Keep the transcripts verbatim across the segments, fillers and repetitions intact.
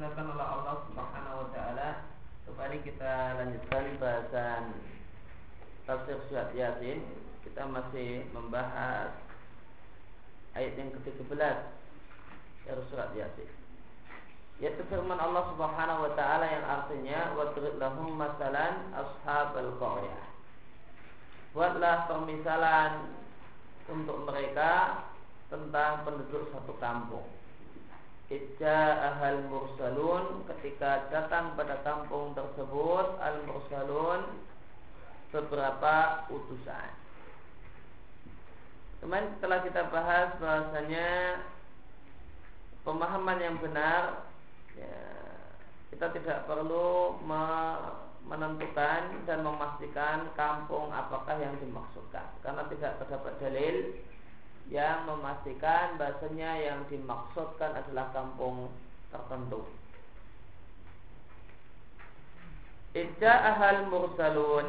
disunahkan oleh Allah Subhanahu wa taala. Kembali kita lanjutkan bahasan tafsir surat Yasin. Kita masih membahas ayat yang ke-tiga belas dari surat Yasin, yaitu firman Allah Subhanahu wa taala yang artinya wadrib lahum masalan ashabal qaryah. Buatlah permisalan untuk mereka tentang penduduk satu kampung. Idza ahal mursalun, ketika datang pada kampung tersebut al mursalun, beberapa utusan. Kemarin setelah kita bahas bahasanya pemahaman yang benar, ya, kita tidak perlu menentukan dan memastikan kampung apakah yang dimaksudkan, karena tidak terdapat dalil yang memastikan bahasanya yang dimaksudkan adalah kampung tertentu. Idda'ahal mursalun,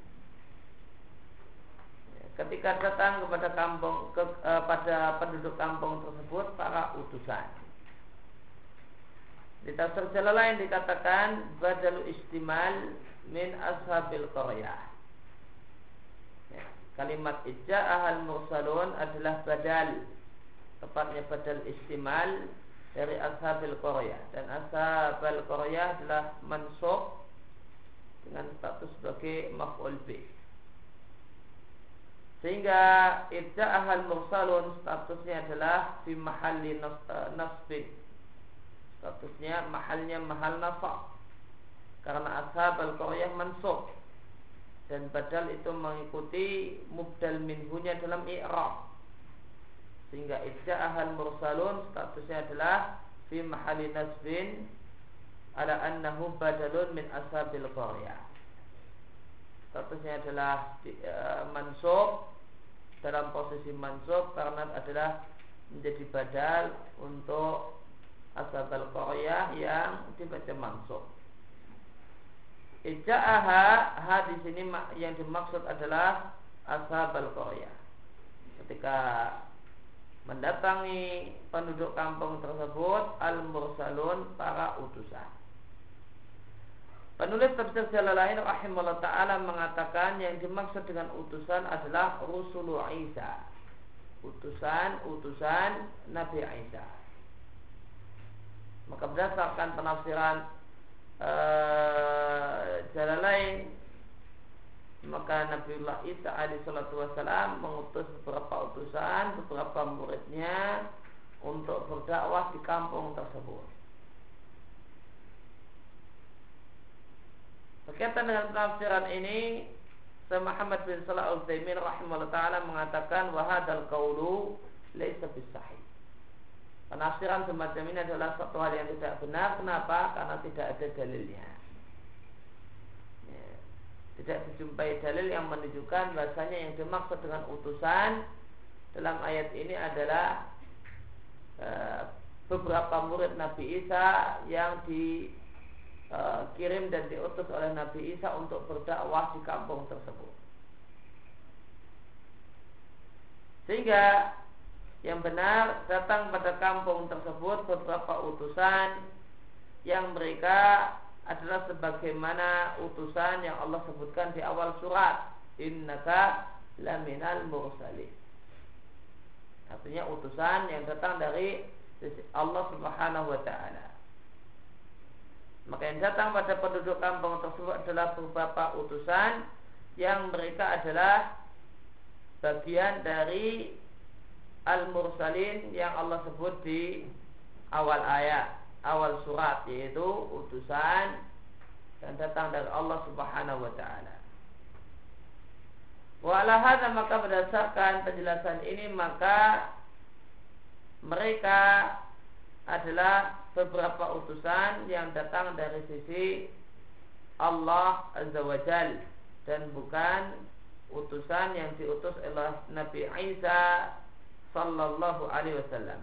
ketika datang kepada kampung ke, eh, pada penduduk kampung tersebut para utusan. Di tafsir Jalalain dikatakan badalu istimal min ashabil qaryah. Kalimat ija'ahal mursalun adalah badal, tepatnya badal istimal dari ashabil qaryah, dan ashabal qaryah adalah mansub dengan status sebagai maf'ul bih. Sehingga ija'ahal mursalun statusnya adalah fi mahalli nasbin, statusnya mahalnya mahal nasab, karena ashabal qaryah mansub dan badal itu mengikuti mubdal minhunya dalam i'rab, sehingga ija'ahal mursalun statusnya adalah fi mahalli nasbin ala annahu badalun min ashabil qaryah. Statusnya adalah uh, mansub, dalam posisi mansub karena adalah menjadi badal untuk ashabul qaryah yang dibaca mansub. Ija'aha, ha di sini yang dimaksud adalah ashabul qaryah. Ketika mendatangi penduduk kampung tersebut al-mursalun, para utusan. Penulis tafsir Jalalain rahimahullah ta'ala mengatakan yang dimaksud dengan utusan adalah Rusulu Isa, utusan-utusan Nabi Isa. Maka berdasarkan penafsiran uh, Jalalain, maka Nabiullah Isa alaihi salatu wassalam mengutus beberapa utusan, beberapa muridnya untuk berdakwah di kampung tersebut. Berkaitan dengan penafsiran ini, Syekh Muhammad bin Shalih Al-Utsaimin rahimahullah ta'ala mengatakan wa hadzal qaulu laisa bisahih. Penafsiran semacam ini adalah suatu hal yang tidak benar. Kenapa? Karena tidak ada dalilnya. Ya. Tidak dijumpai dalil yang menunjukkan bahasanya yang dimaksud dengan utusan dalam ayat ini adalah uh, beberapa murid Nabi Isa yang dikirim dan diutus oleh Nabi Isa untuk berdakwah di kampung tersebut. Sehingga yang benar, datang pada kampung tersebut beberapa utusan yang mereka adalah sebagaimana utusan yang Allah sebutkan di awal surat, innaka laminal mursalin. Artinya utusan yang datang dari Allah Subhanahu wa ta'ala. Maka yang datang pada penduduk kampung tersebut adalah beberapa utusan yang mereka adalah bagian dari al-mursalin yang Allah sebut di awal ayat, awal surat, yaitu utusan yang datang dari Allah Subhanahu wa ta'ala. Wa ala hadza, maka berdasarkan penjelasan ini, maka mereka adalah beberapa utusan yang datang dari sisi Allah Azza wa Jal, dan bukan utusan yang diutus oleh Nabi Isa sallallahu alaihi wasallam.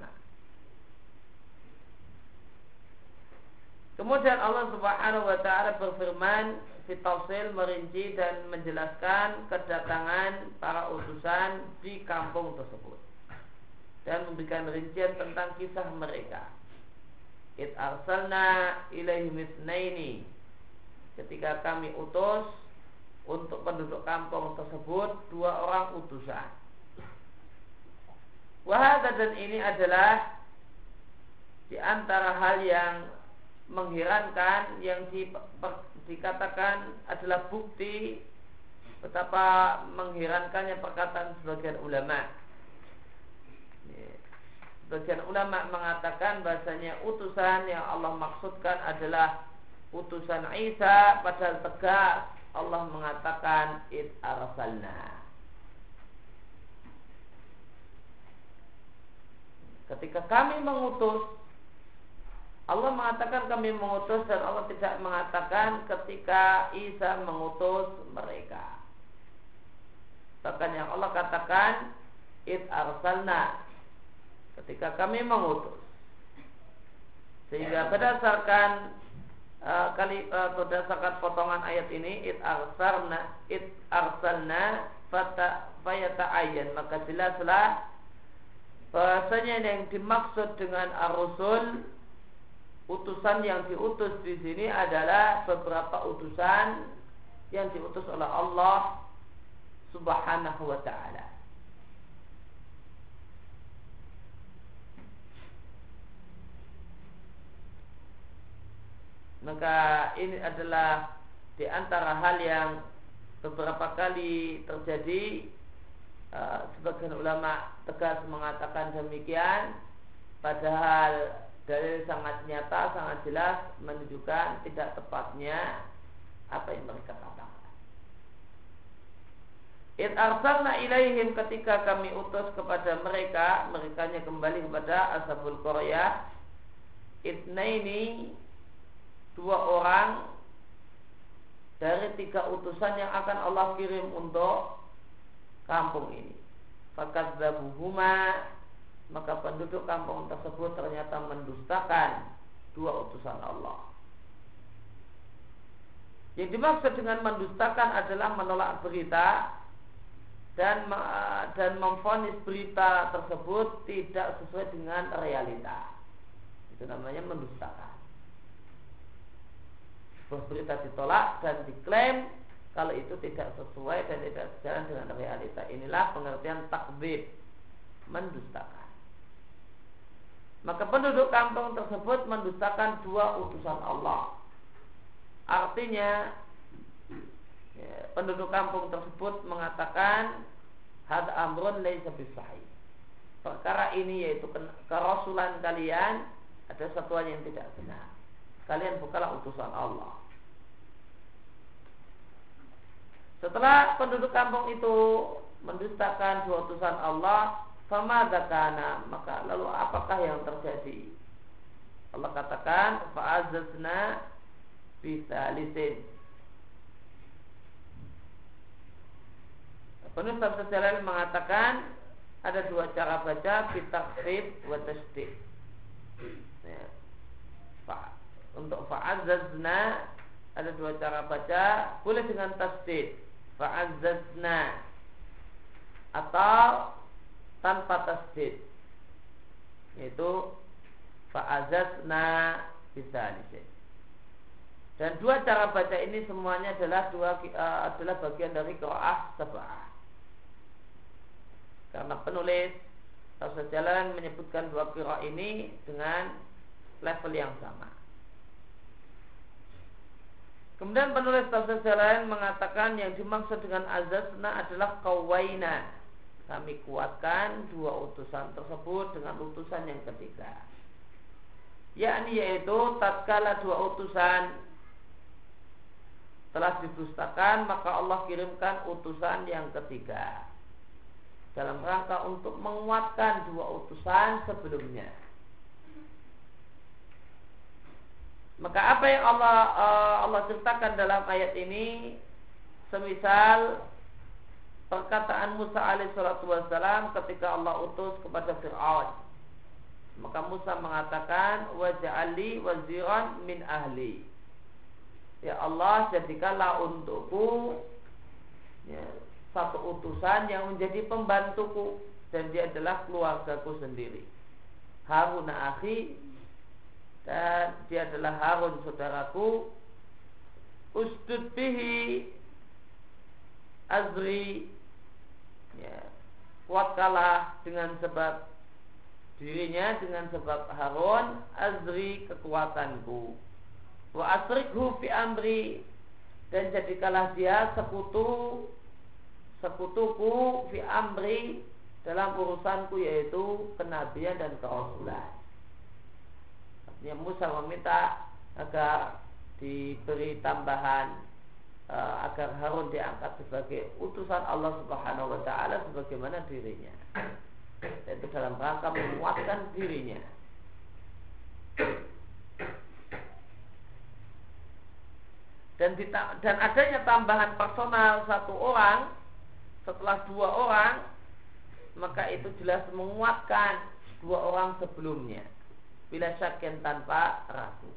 Kemudian Allah Subhanahu wa taala berfirman fi tafsil, merinci dan menjelaskan kedatangan para utusan di kampung tersebut dan memberikan rincian tentang kisah mereka. id arsalna ilaihim itsnaini, ketika kami utus untuk penduduk kampung tersebut dua orang utusan. Wahada, dan ini adalah di antara hal yang mengherankan yang di, per, dikatakan adalah bukti betapa mengherankannya perkataan sebagian ulama. Sebagian ulama mengatakan bahasanya utusan yang Allah maksudkan adalah utusan Isa, padahal tegas Allah mengatakan id arsalna. Ketika kami mengutus, Allah mengatakan kami mengutus, dan Allah tidak mengatakan ketika Isa mengutus mereka. Bahkan yang Allah katakan id arsalna, ketika kami mengutus. Sehingga berdasarkan uh, kali uh, berdasarkan potongan ayat ini id arsalna id arsalna fata fayata'ayyan, maka jelaslah bahasanya yang dimaksud dengan ar-rusul, utusan yang diutus di sini adalah beberapa utusan yang diutus oleh Allah Subhanahu wa ta'ala. Maka ini adalah di antara hal yang beberapa kali terjadi. Uh, sebagian ulama tegas mengatakan demikian, padahal dalil sangat nyata, sangat jelas menunjukkan tidak tepatnya apa yang mereka katakan. Id arsalna ilaihim, ketika kami utus kepada mereka, merekanya kembali kepada ashabul qaryah, itnaini, dua orang dari tiga utusan yang akan Allah kirim untuk kampung ini. Fakadzabuhuma, maka penduduk kampung tersebut ternyata mendustakan dua utusan Allah. Yang dimaksud dengan mendustakan adalah menolak berita dan dan memvonis berita tersebut tidak sesuai dengan realita. Itu namanya mendustakan. Sebuah berita ditolak dan diklaim kalau itu tidak sesuai dan tidak sejalan dengan realita. Inilah pengertian takdzib, mendustakan. Maka penduduk kampung tersebut mendustakan dua utusan Allah. Artinya ya, penduduk kampung tersebut mengatakan had amrun laisa bisahih. Perkara ini yaitu kerasulan kalian ada satuan yang tidak benar. Kalian bukanlah utusan Allah. Setelah penduduk kampung itu mendustakan dua utusan Allah, famadza kana, maka lalu apakah yang terjadi? Allah katakan fa'azzazna bisalisin. Penulis tafsir Jalalain mengatakan ada dua cara baca, bitakhfif wa tasydid. Ya. Fa, untuk fa'azzazna ada dua cara baca, boleh dengan tasydid, fa'azzazna, atau tanpa tasydid, yaitu fa'azzazna bisalisin. Dan dua cara baca ini semuanya adalah dua uh, adalah bagian dari qiraah sab'ah. Karena penulis tafsir Jalalain menyebutkan dua qiraah ini dengan level yang sama. Kemudian penulis tafsir Jalalain mengatakan yang dimaksud dengan azazna adalah qawaina, kami kuatkan dua utusan tersebut dengan utusan yang ketiga, yakni yaitu tatkala dua utusan telah didustakan, maka Allah kirimkan utusan yang ketiga dalam rangka untuk menguatkan dua utusan sebelumnya. Maka apa yang Allah uh, Allah ceritakan dalam ayat ini, semisal perkataan Musa alaihissalatu wassalam ketika Allah utus kepada Fir'aun, maka Musa mengatakan waj'alli waziran min ahli, ya Allah jadikanlah untukku ya, satu utusan yang menjadi pembantuku, dan dia adalah keluargaku sendiri. Harun akhi, dan dia adalah Harun saudaraku. Usdud bihi azri, ya, kuatkanlah dengan sebab dirinya, dengan sebab Harun, azri, kekuatanku. Wa asrikhu fi amri, dan jadikanlah dia sekutu sekutuku fi amri, dalam urusanku, yaitu kenabian dan kerasulan. Artinya Musa meminta agar diberi tambahan uh, agar Harun diangkat sebagai utusan Allah Subhanahu wa taala sebagaimana dirinya. Itu dalam rangka menguatkan dirinya. Dan, dan adanya tambahan personal satu orang setelah dua orang, maka itu jelas menguatkan dua orang sebelumnya, bila syakin tanpa ragu.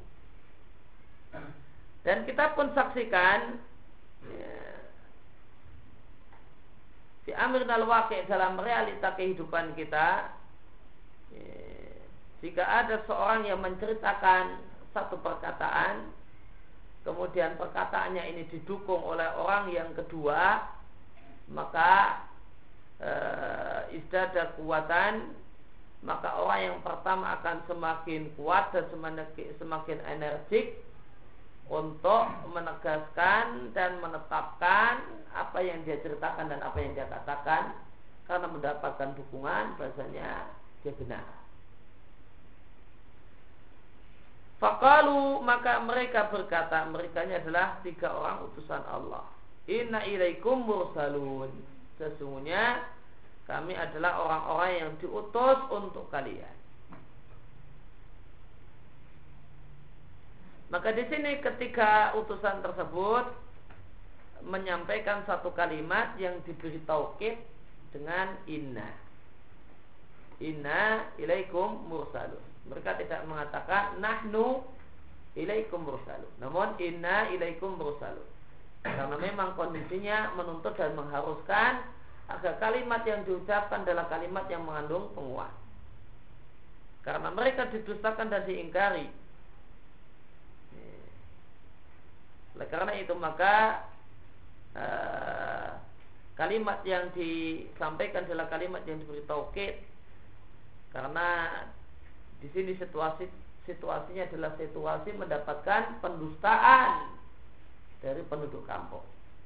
Dan kita pun saksikan, ya, di amrin al-waqi', dalam realita kehidupan kita, ya, jika ada seorang yang menceritakan satu perkataan, kemudian perkataannya ini didukung oleh orang yang kedua, maka e, isdada kuatan, maka orang yang pertama akan semakin kuat dan semakin energik untuk menegaskan dan menetapkan apa yang dia ceritakan dan apa yang dia katakan, karena mendapatkan dukungan bahasanya dia benar. Faqalu, maka mereka berkata, merekanya adalah tiga orang utusan Allah, inna ilaikum mursalun, sesungguhnya kami adalah orang-orang yang diutus untuk kalian. Maka di sini ketika utusan tersebut menyampaikan satu kalimat yang diberi taukid dengan inna, inna ilaikum mursalun. Mereka tidak mengatakan nahnu ilaikum mursalun, namun inna ilaikum mursalun, karena memang kondisinya menuntut dan mengharuskan agar kalimat yang diucapkan adalah kalimat yang mengandung penguat, karena mereka didustakan dan diingkari. Oleh karena itu maka uh, kalimat yang disampaikan adalah kalimat yang diberi taukid, karena di sini situasi situasinya adalah situasi mendapatkan pendustaan dari penduduk kampung.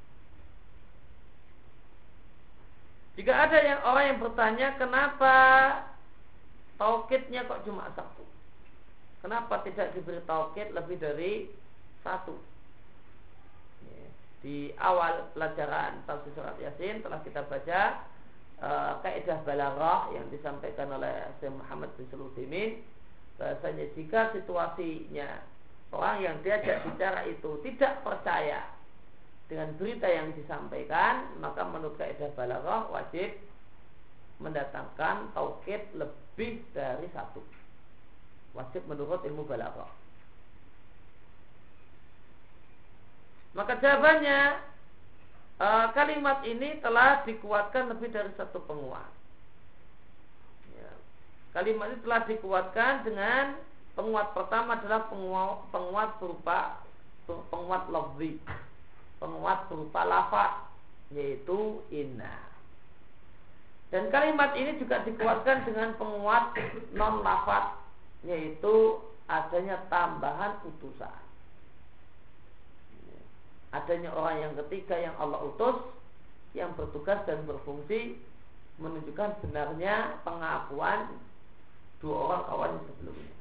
Jika ada yang orang yang bertanya, kenapa taukidnya kok cuma satu? Kenapa tidak diberi taukid lebih dari satu? Di awal pelajaran tafsir surat Yasin telah kita baca uh, kaidah balaghah yang disampaikan oleh Syekh Muhammad bin Shalih Al-Utsaimin, bahasanya jika situasinya orang yang diajak bicara itu tidak percaya dengan berita yang disampaikan, maka menurut kaidah balaghah wajib mendatangkan taukid lebih dari satu. Wajib menurut ilmu balaghah. Maka jawabannya, e, kalimat ini telah dikuatkan lebih dari satu penguat. Ya. Kalimat ini telah dikuatkan dengan penguat pertama adalah penguat, penguat berupa penguat lafzi, penguat berupa lafaz, yaitu inna. Dan kalimat ini juga dikuatkan dengan penguat non lafaz, yaitu adanya tambahan utusan. Adanya orang yang ketiga yang Allah utus, yang bertugas dan berfungsi menunjukkan benarnya pengakuan dua orang kawan sebelumnya.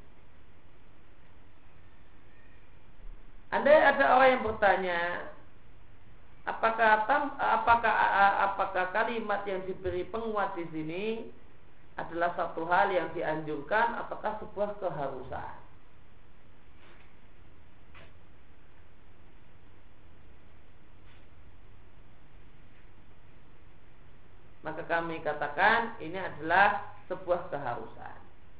Andai ada orang yang bertanya, apakah tam, apakah apakah kalimat yang diberi penguat di sini adalah satu hal yang dianjurkan ataukah sebuah keharusan? Maka kami katakan ini adalah sebuah keharusan.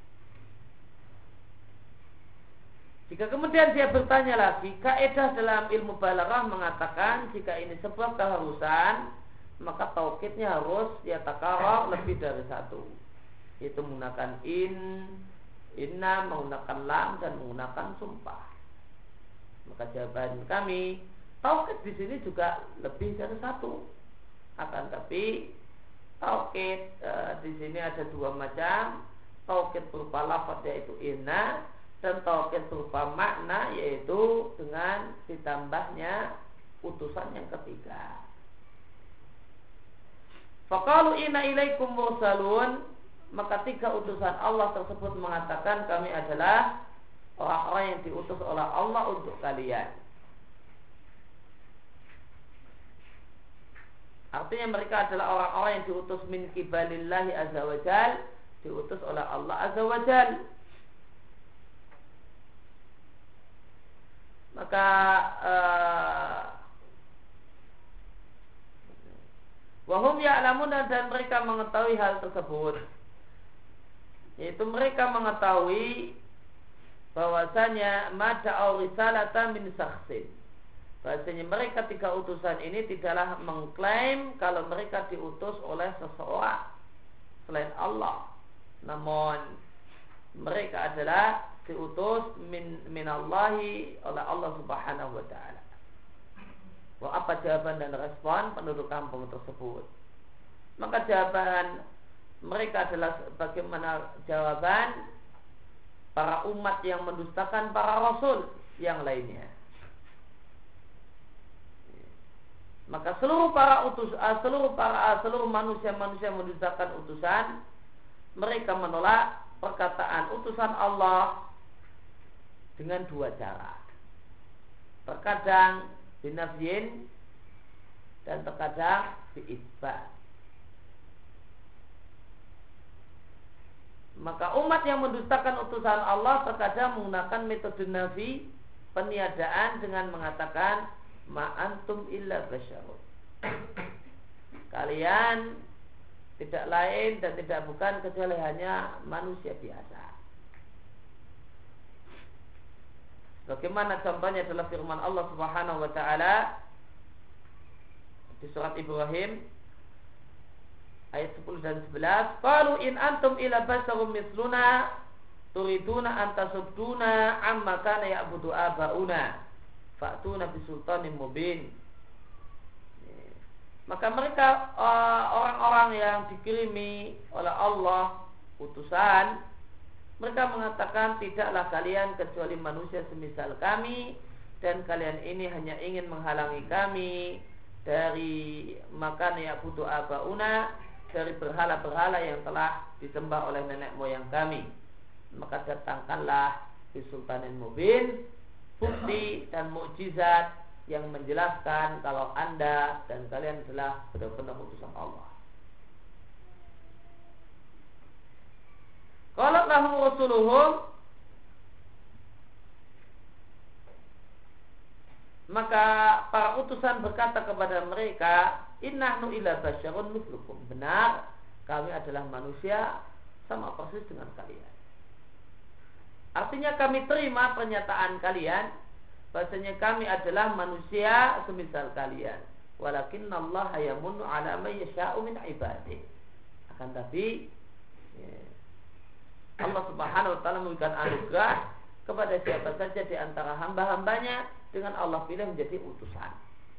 Jika kemudian dia bertanya lagi, kaidah dalam ilmu balaghah mengatakan jika ini sebuah keharusan, maka taukidnya harus ya takarrar lebih dari satu, yaitu menggunakan in, inna menggunakan lam dan menggunakan sumpah. Maka jawaban kami, taukid di sini juga lebih dari satu. Akan tapi taukid e, di sini ada dua macam. Taukid berupa lafaz yaitu inna, dan taukid berupa makna yaitu dengan ditambahnya utusan yang ketiga. Faqalu inna ilaikum mursalun, maka tiga utusan Allah tersebut mengatakan kami adalah orang-orang yang diutus oleh Allah untuk kalian. Artinya mereka adalah orang-orang yang diutus min kibalillahi azza wa jal, diutus oleh Allah azza wa jal. Maka uh, wahum ya'lamun, dan mereka mengetahui hal tersebut, yaitu mereka mengetahui bahwasanya mada'u risalatan min syakhsin, bahwasanya mereka tiga utusan ini tidaklah mengklaim kalau mereka diutus oleh seseorang selain Allah, namun mereka adalah diutus min minallahi oleh Allah Subhanahu wa taala. Wah, apa jawaban dan respon penduduk kampung tersebut? Maka jawaban mereka adalah bagaimana jawaban para umat yang mendustakan para rasul yang lainnya. Maka seluruh para utus, seluruh para seluruh manusia-manusia yang mendustakan utusan, mereka menolak perkataan utusan Allah dengan dua cara. Terkadang binafyin dan terkadang bi'itsbat. Maka umat yang mendustakan utusan Allah terkadang menggunakan metode nafi, peniadaan, dengan mengatakan ma antum illa basyarun, kalian tidak lain dan tidak bukan kecuali hanya manusia biasa. Bagaimana contohnya adalah firman Allah Subhanahu wa taala di surat Ibrahim ayat sepuluh dan sebelas, qalu in antum ila basyarum misluna turiduna an tasudduna amma kana ya'budu abauna fa'tuna bisultanin mubin. Maka mereka orang-orang yang dikirimi oleh Allah utusan, mereka mengatakan tidaklah kalian kecuali manusia semisal kami, dan kalian ini hanya ingin menghalangi kami dari makan ya'budu abauna, dari berhala-berhala yang telah disembah oleh nenek moyang kami. Maka datangkanlah bisultanin mubin, bukti dan mukjizat yang menjelaskan kalau anda dan kalian adalah benar-benar utusan Allah. Qalat lahum rasuluhum, maka para utusan berkata kepada mereka, innahnu ila basyarun mithlukum, benar kami adalah manusia sama persis dengan kalian. Artinya kami terima pernyataan kalian bahasanya kami adalah manusia semisal kalian. Walakinnallaha yamunnu ala man yasha'u min ibadihi. Akan tapi ya, Allah Subhanahu wa taala memberikan anugerah kepada siapa saja di antara hamba-hambanya dengan Allah pilih menjadi utusan.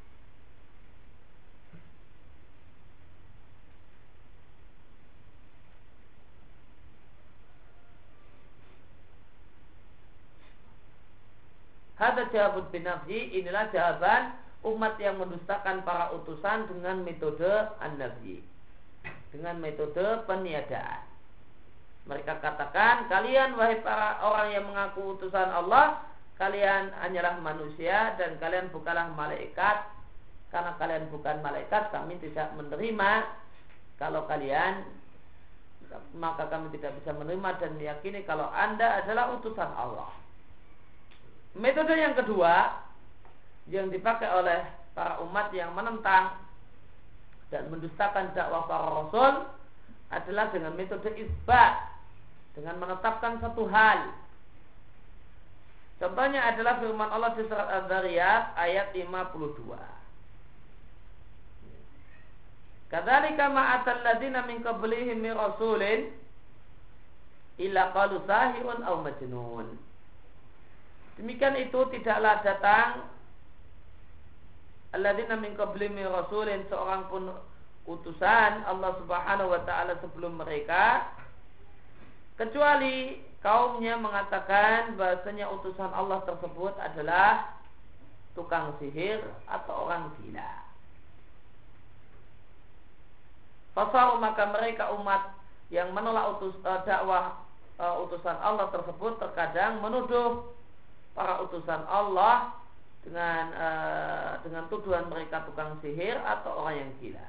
Hadza jawabun binafyi, inilah jawaban umat yang mendustakan para utusan dengan metode an-nafyi, dengan metode peniadaan. Mereka katakan, kalian wahai para orang yang mengaku utusan Allah, kalian hanyalah manusia dan kalian bukanlah malaikat. Karena kalian bukan malaikat, kami tidak menerima kalau kalian, maka kami tidak bisa menerima dan meyakini kalau anda adalah utusan Allah. Metode yang kedua yang dipakai oleh para umat yang menentang dan mendustakan dakwah para rasul adalah dengan metode isbat, dengan menetapkan satu hal. Contohnya adalah firman Allah di surat Az-Zariyat ayat lima puluh dua. Kadzalika ma atal ladzina min qablihim min rasulin illa qalu sahirun aw majnun. Demikian itu tidaklah datang alladzina min qablihim rasulin, seorang pun utusan Allah Subhanahu wa taala sebelum mereka, kecuali kaumnya mengatakan bahasanya utusan Allah tersebut adalah tukang sihir atau orang gila. Fasaru, maka mereka umat yang menolak utus, uh, dakwah uh, utusan Allah tersebut terkadang menuduh para utusan Allah dengan uh, dengan tuduhan mereka tukang sihir atau orang yang gila.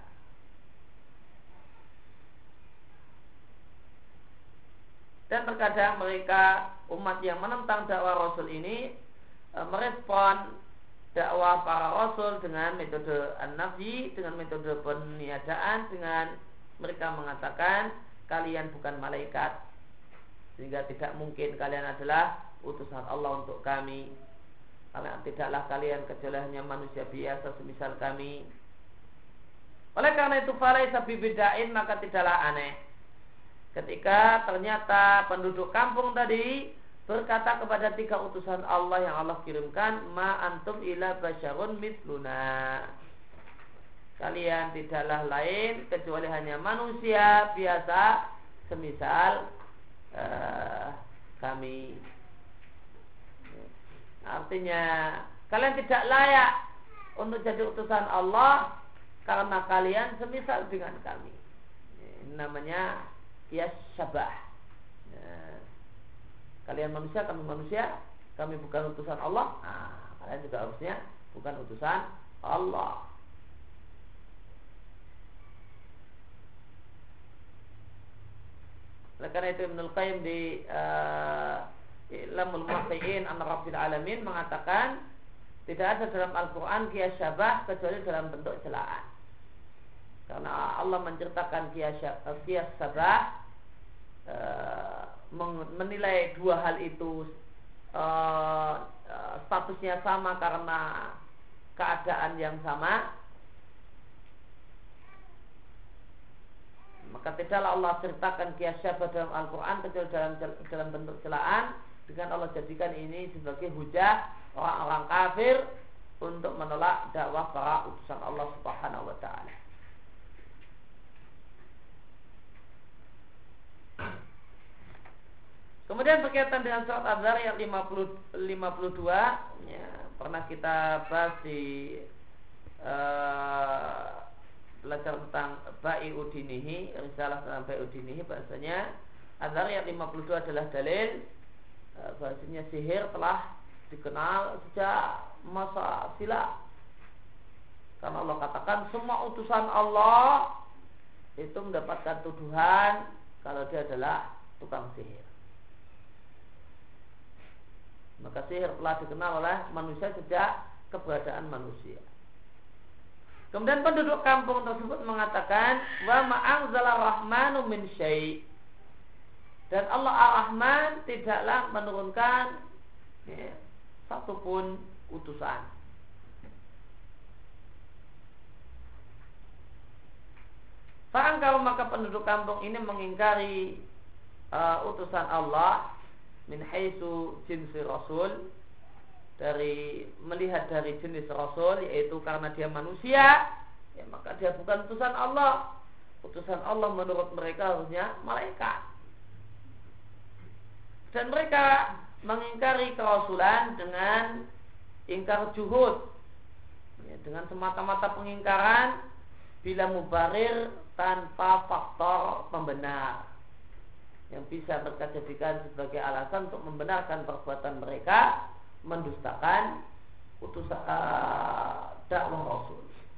Dan terkadang mereka umat yang menentang dakwah Rasul ini e, merespon dakwah para Rasul dengan metode an-nafi, dengan metode peniadaan, dengan mereka mengatakan kalian bukan malaikat, sehingga tidak mungkin kalian adalah utusan Allah untuk kami. Karena tidaklah kalian kecuali hanya manusia biasa semisal kami. Oleh karena itu falaisa bibidain, maka tidaklah aneh ketika ternyata penduduk kampung tadi berkata kepada tiga utusan Allah yang Allah kirimkan, ma antum ila basyarun misluna, kalian tidaklah lain kecuali hanya manusia biasa semisal uh, kami. Artinya kalian tidak layak untuk jadi utusan Allah karena kalian semisal dengan kami. Ini namanya ya syabah. Ya. Kalian manusia, kami manusia, kami bukan utusan Allah. Nah, kalian juga harusnya bukan utusan Allah. Oleh karena itu Ibnul Qayyim di uh, Ilamul Muwaqqi'in an Rabbil Alamin mengatakan tidak ada dalam Al-Quran qiyas syabah kecuali dalam bentuk celaan. Karena Allah menceritakan qiyas syabah, Uh, menilai dua hal itu uh, uh, statusnya sama karena keadaan yang sama, maka tidaklah Allah ceritakan qiyas syabah dalam Al-Quran kecuali dalam, dalam bentuk celaan, dengan Allah jadikan ini sebagai hujah orang-orang kafir untuk menolak dakwah para utusan Allah Subhanahu wa taala. Kemudian berkaitan dengan surat Az-Zariyat lima puluh, lima puluh dua, ya, pernah kita bahas di uh, belajar tentang Ba'i'u Dinihi, risalah tentang Ba'i'u Dinihi, bahasanya Az-Zariyat lima puluh dua adalah dalil uh, bahasanya sihir telah dikenal sejak masa silam. Karena Allah katakan semua utusan Allah itu mendapatkan tuduhan kalau dia adalah tukang sihir. Maka sihir telah dikenal oleh manusia sejak keberadaan manusia. Kemudian penduduk kampung tersebut mengatakan, wa ma'anzala rahmanu min syai', dan Allah Ar-Rahman tidaklah menurunkan ya, satupun utusan. Fa'angkau, maka penduduk kampung ini mengingkari uh, utusan Allah min haitsu jinsi rasul, dari melihat dari jenis rasul, yaitu karena dia manusia, ya maka dia bukan utusan Allah. Utusan Allah menurut mereka harusnya malaikat. Dan mereka mengingkari kerasulan dengan ingkar juhud, ya, dengan semata-mata pengingkaran bila mubarir, tanpa faktor pembenar yang bisa mereka jadikan sebagai alasan untuk membenarkan perbuatan mereka, mendustakan utusan uh, dakwah Rasul.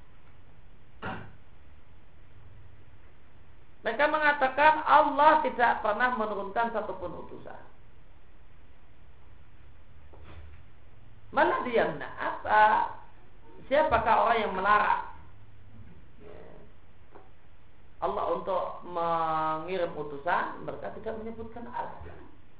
Mereka mengatakan Allah tidak pernah menurunkan satupun utusan. Mana dia apa? Siapakah orang yang melarang Allah untuk mengirim utusan? Mereka tidak menyebutkan alasan.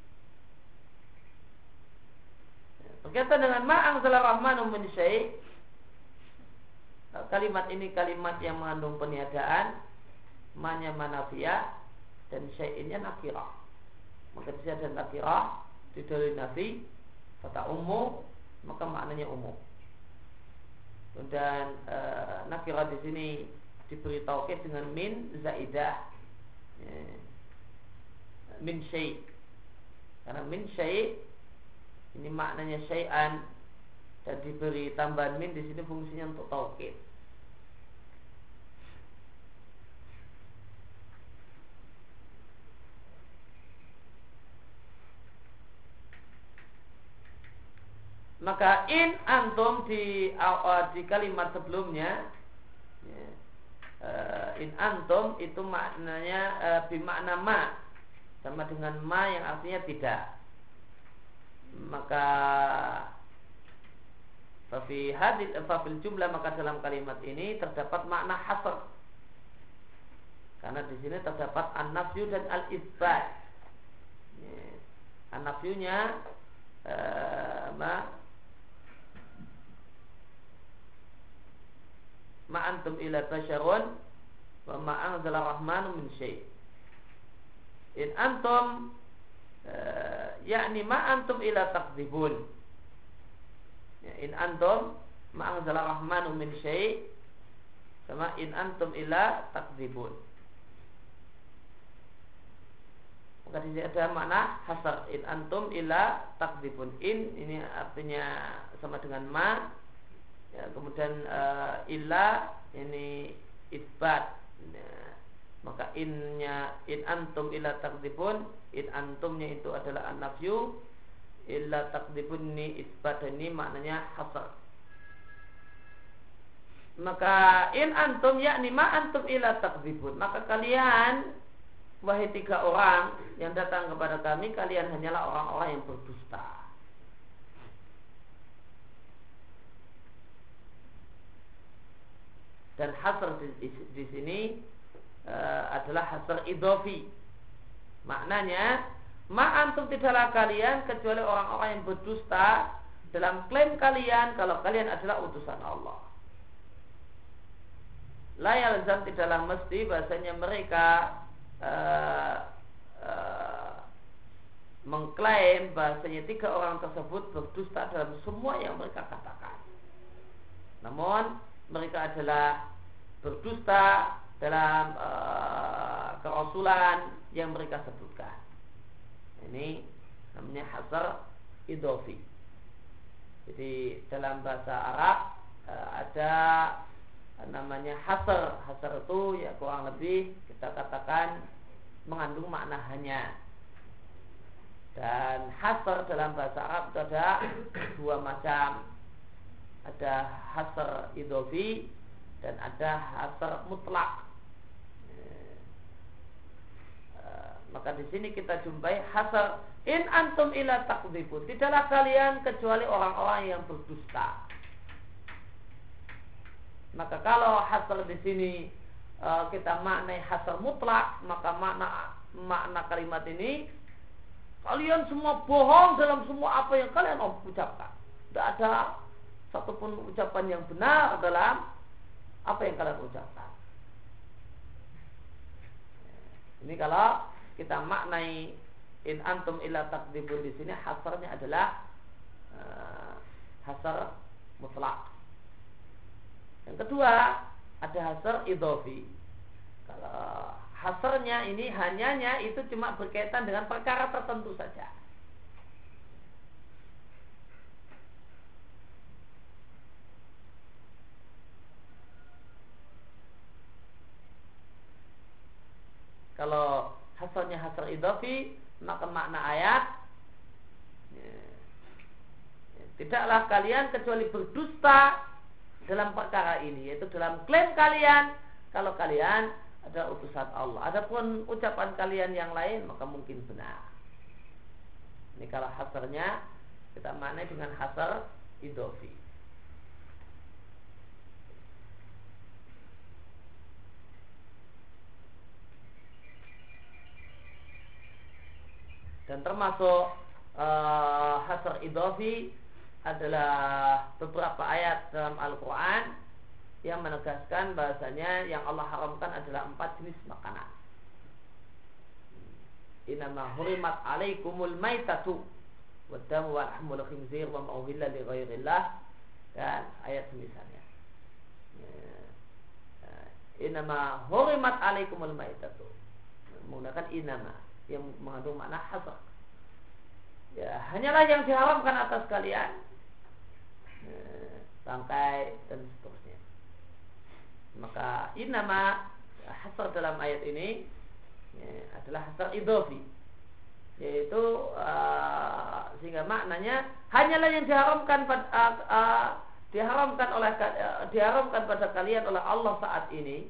Berkaitan dengan ma'anzala rahmanu min syai', kalimat ini kalimat yang mengandung peniadaan, manya manafiyah, dan syai'innya nakirah. maka di sini ada nakirah di dalil nafi, kata umum, maka maknanya umum. Dan e, nakirah di sini diberi taukid dengan min zaidah, ya, min syai'. Karena min syai' ini maknanya syai'an, dan diberi tambahan min di sini fungsinya untuk taukid. Maka in antum di uh, di kalimat sebelumnya, ya, uh, in antum itu maknanya uh, bimakna ma, sama dengan ma yang artinya tidak. Maka fafi hadil fafil jumlah, maka dalam kalimat ini terdapat makna hasr, karena di sini terdapat an-nafyu dan al-itsbat. Ya, an-nafyunya uh, ma ma antum ila basyarun wa ma anzala rahmanu min syai'. In antum uh, yakni ma antum ila takdzibun. Ya, in antum ma anzala rahmanu min syai', sama in antum ila takdzibun. Maka di sini ada makna hasar, in antum ila takdzibun. In ini artinya sama dengan ma. Ya, kemudian uh, illa ini isbat, ya, maka innya in antum illa takdzibun, in antumnya itu adalah an-nafyu, illa takdzibun ini isbat, ini maknanya hasar. Maka in antum yakni ma antum illa takdzibun, maka kalian wahai tiga orang yang datang kepada kami, kalian hanyalah orang-orang yang berdusta. Dan hasr di, di, di sini uh, adalah hasr idhofi. Maknanya ma antum tidaklah kalian kecuali orang-orang yang berdusta dalam klaim kalian kalau kalian adalah utusan Allah. La yalzam, tidaklah mesti bahasanya mereka uh, uh, mengklaim bahasanya tiga orang tersebut berdusta dalam semua yang mereka katakan. Namun mereka adalah berdusta dalam uh, kerasulan yang mereka sebutkan. Ini namanya hasar idhofi. Jadi dalam bahasa Arab uh, ada namanya hasar. Hasar itu ya kurang lebih kita katakan mengandung makna hanya. Dan hasar dalam bahasa Arab itu ada dua macam. Ada hasar idhofi dan ada hasar mutlak. E, maka di sini kita jumpai hasar in antum ila takdzibun, tidaklah kalian kecuali orang-orang yang berdusta. Maka kalau hasar di sini e, kita maknai hasar mutlak, maka makna makna kalimat ini kalian semua bohong dalam semua apa yang kalian ucapkan. Tidak ada satupun ucapan yang benar dalam apa yang kalian ucapkan. Ini kalau kita maknai in antum illa takdzibun, di sini hasarnya adalah uh, hasar mutlak. Yang kedua ada hasar idhofi. Kalau hasarnya ini hanyanya itu cuma berkaitan dengan perkara tertentu saja. Kalau hasarnya hasar idhofi, maka makna ayat ya, ya, tidaklah kalian kecuali berdusta dalam perkara ini, yaitu dalam klaim kalian kalau kalian adalah utusan Allah. Adapun ucapan kalian yang lain maka mungkin benar. Ini kalau hasarnya kita maknai dengan hasar idhofi. Dan termasuk uh, hasar idhofi adalah beberapa ayat dalam Al-Quran yang menegaskan bahasanya yang Allah haramkan adalah empat jenis makanan. Innama hurimat alaikumul maitatu waddamu wa lahmul khinzir wa ma uhilla li ghairillah, dan ayat semisalnya. Innama hurimat alaikumul maitatu, menggunakan innama yang mengandung makna hasar. Ya, hanyalah yang diharamkan atas kalian bangkai dan seterusnya. Maka innama hasar dalam ayat ini ya, adalah hasar idhofi, yaitu uh, sehingga maknanya hanyalah yang diharamkan pada, uh, uh, diharamkan oleh uh, diharamkan pada kalian oleh Allah saat ini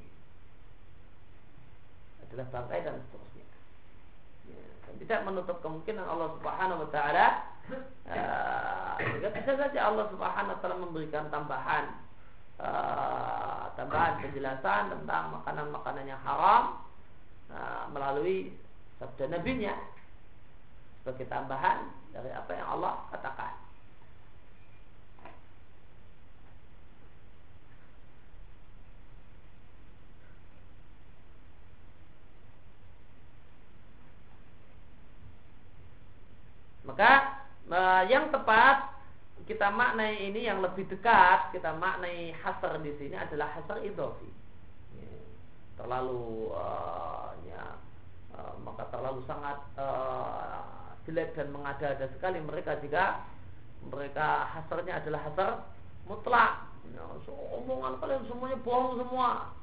adalah bangkai dan seterusnya. Ya, dan tidak menutup kemungkinan Allah Subhanahu wa taala uh, bisa saja Allah Subhanahu wa taala memberikan tambahan uh, tambahan penjelasan tentang makanan-makanan yang haram uh, melalui sabda nabinya sebagai tambahan dari apa yang Allah katakan. Maka yang tepat kita maknai ini, yang lebih dekat kita maknai hasar di sini adalah hasar idhofi. Terlalu uh, ya, uh, maka terlalu sangat uh, jelek dan mengada-ada sekali mereka jika mereka hasarnya adalah hasar mutlak. Ya, so, omongan kalian semuanya bohong semua.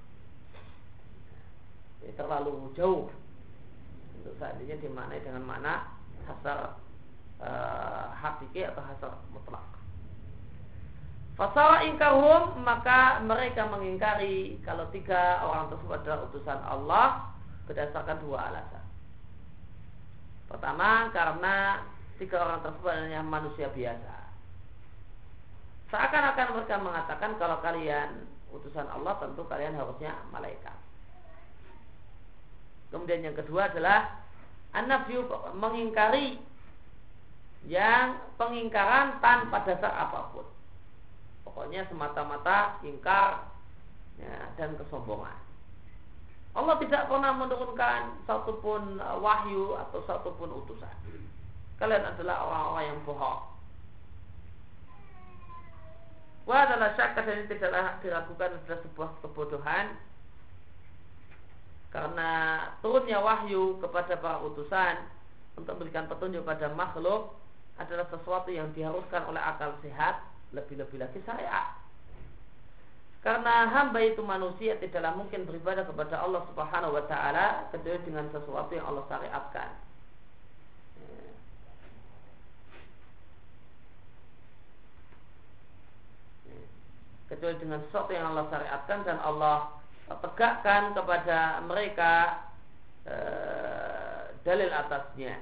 Ini terlalu jauh untuk saat ini dimaknai dengan makna hasar Uh, hakiki atau hasar mutlak. Fasara ingkarhum, maka mereka mengingkari kalau tiga orang tersebut adalah utusan Allah berdasarkan dua alasan. Pertama, karena tiga orang tersebut adalah manusia biasa. Seakan-akan mereka mengatakan kalau kalian utusan Allah, tentu kalian harusnya malaikat. Kemudian yang kedua adalah an-nafyu, mengingkari yang pengingkaran tanpa dasar apapun, pokoknya semata-mata ingkar ya, dan kesombongan. Allah tidak pernah menurunkan satupun wahyu atau satupun utusan. Kalian adalah orang-orang yang bohong. Wah adalah syak, dan ini tidaklah diragukan adalah sebuah kebodohan, karena turunnya wahyu kepada para utusan untuk memberikan petunjuk pada makhluk adalah sesuatu yang diharuskan oleh akal sehat, lebih-lebih lagi syariat. Karena hamba itu manusia tidaklah mungkin beribadah kepada Allah Subhanahu wa taala kecuali dengan sesuatu yang Allah syariatkan. Kecuali dengan sesuatu yang Allah syariatkan dan Allah tegakkan kepada mereka eh, dalil atasnya.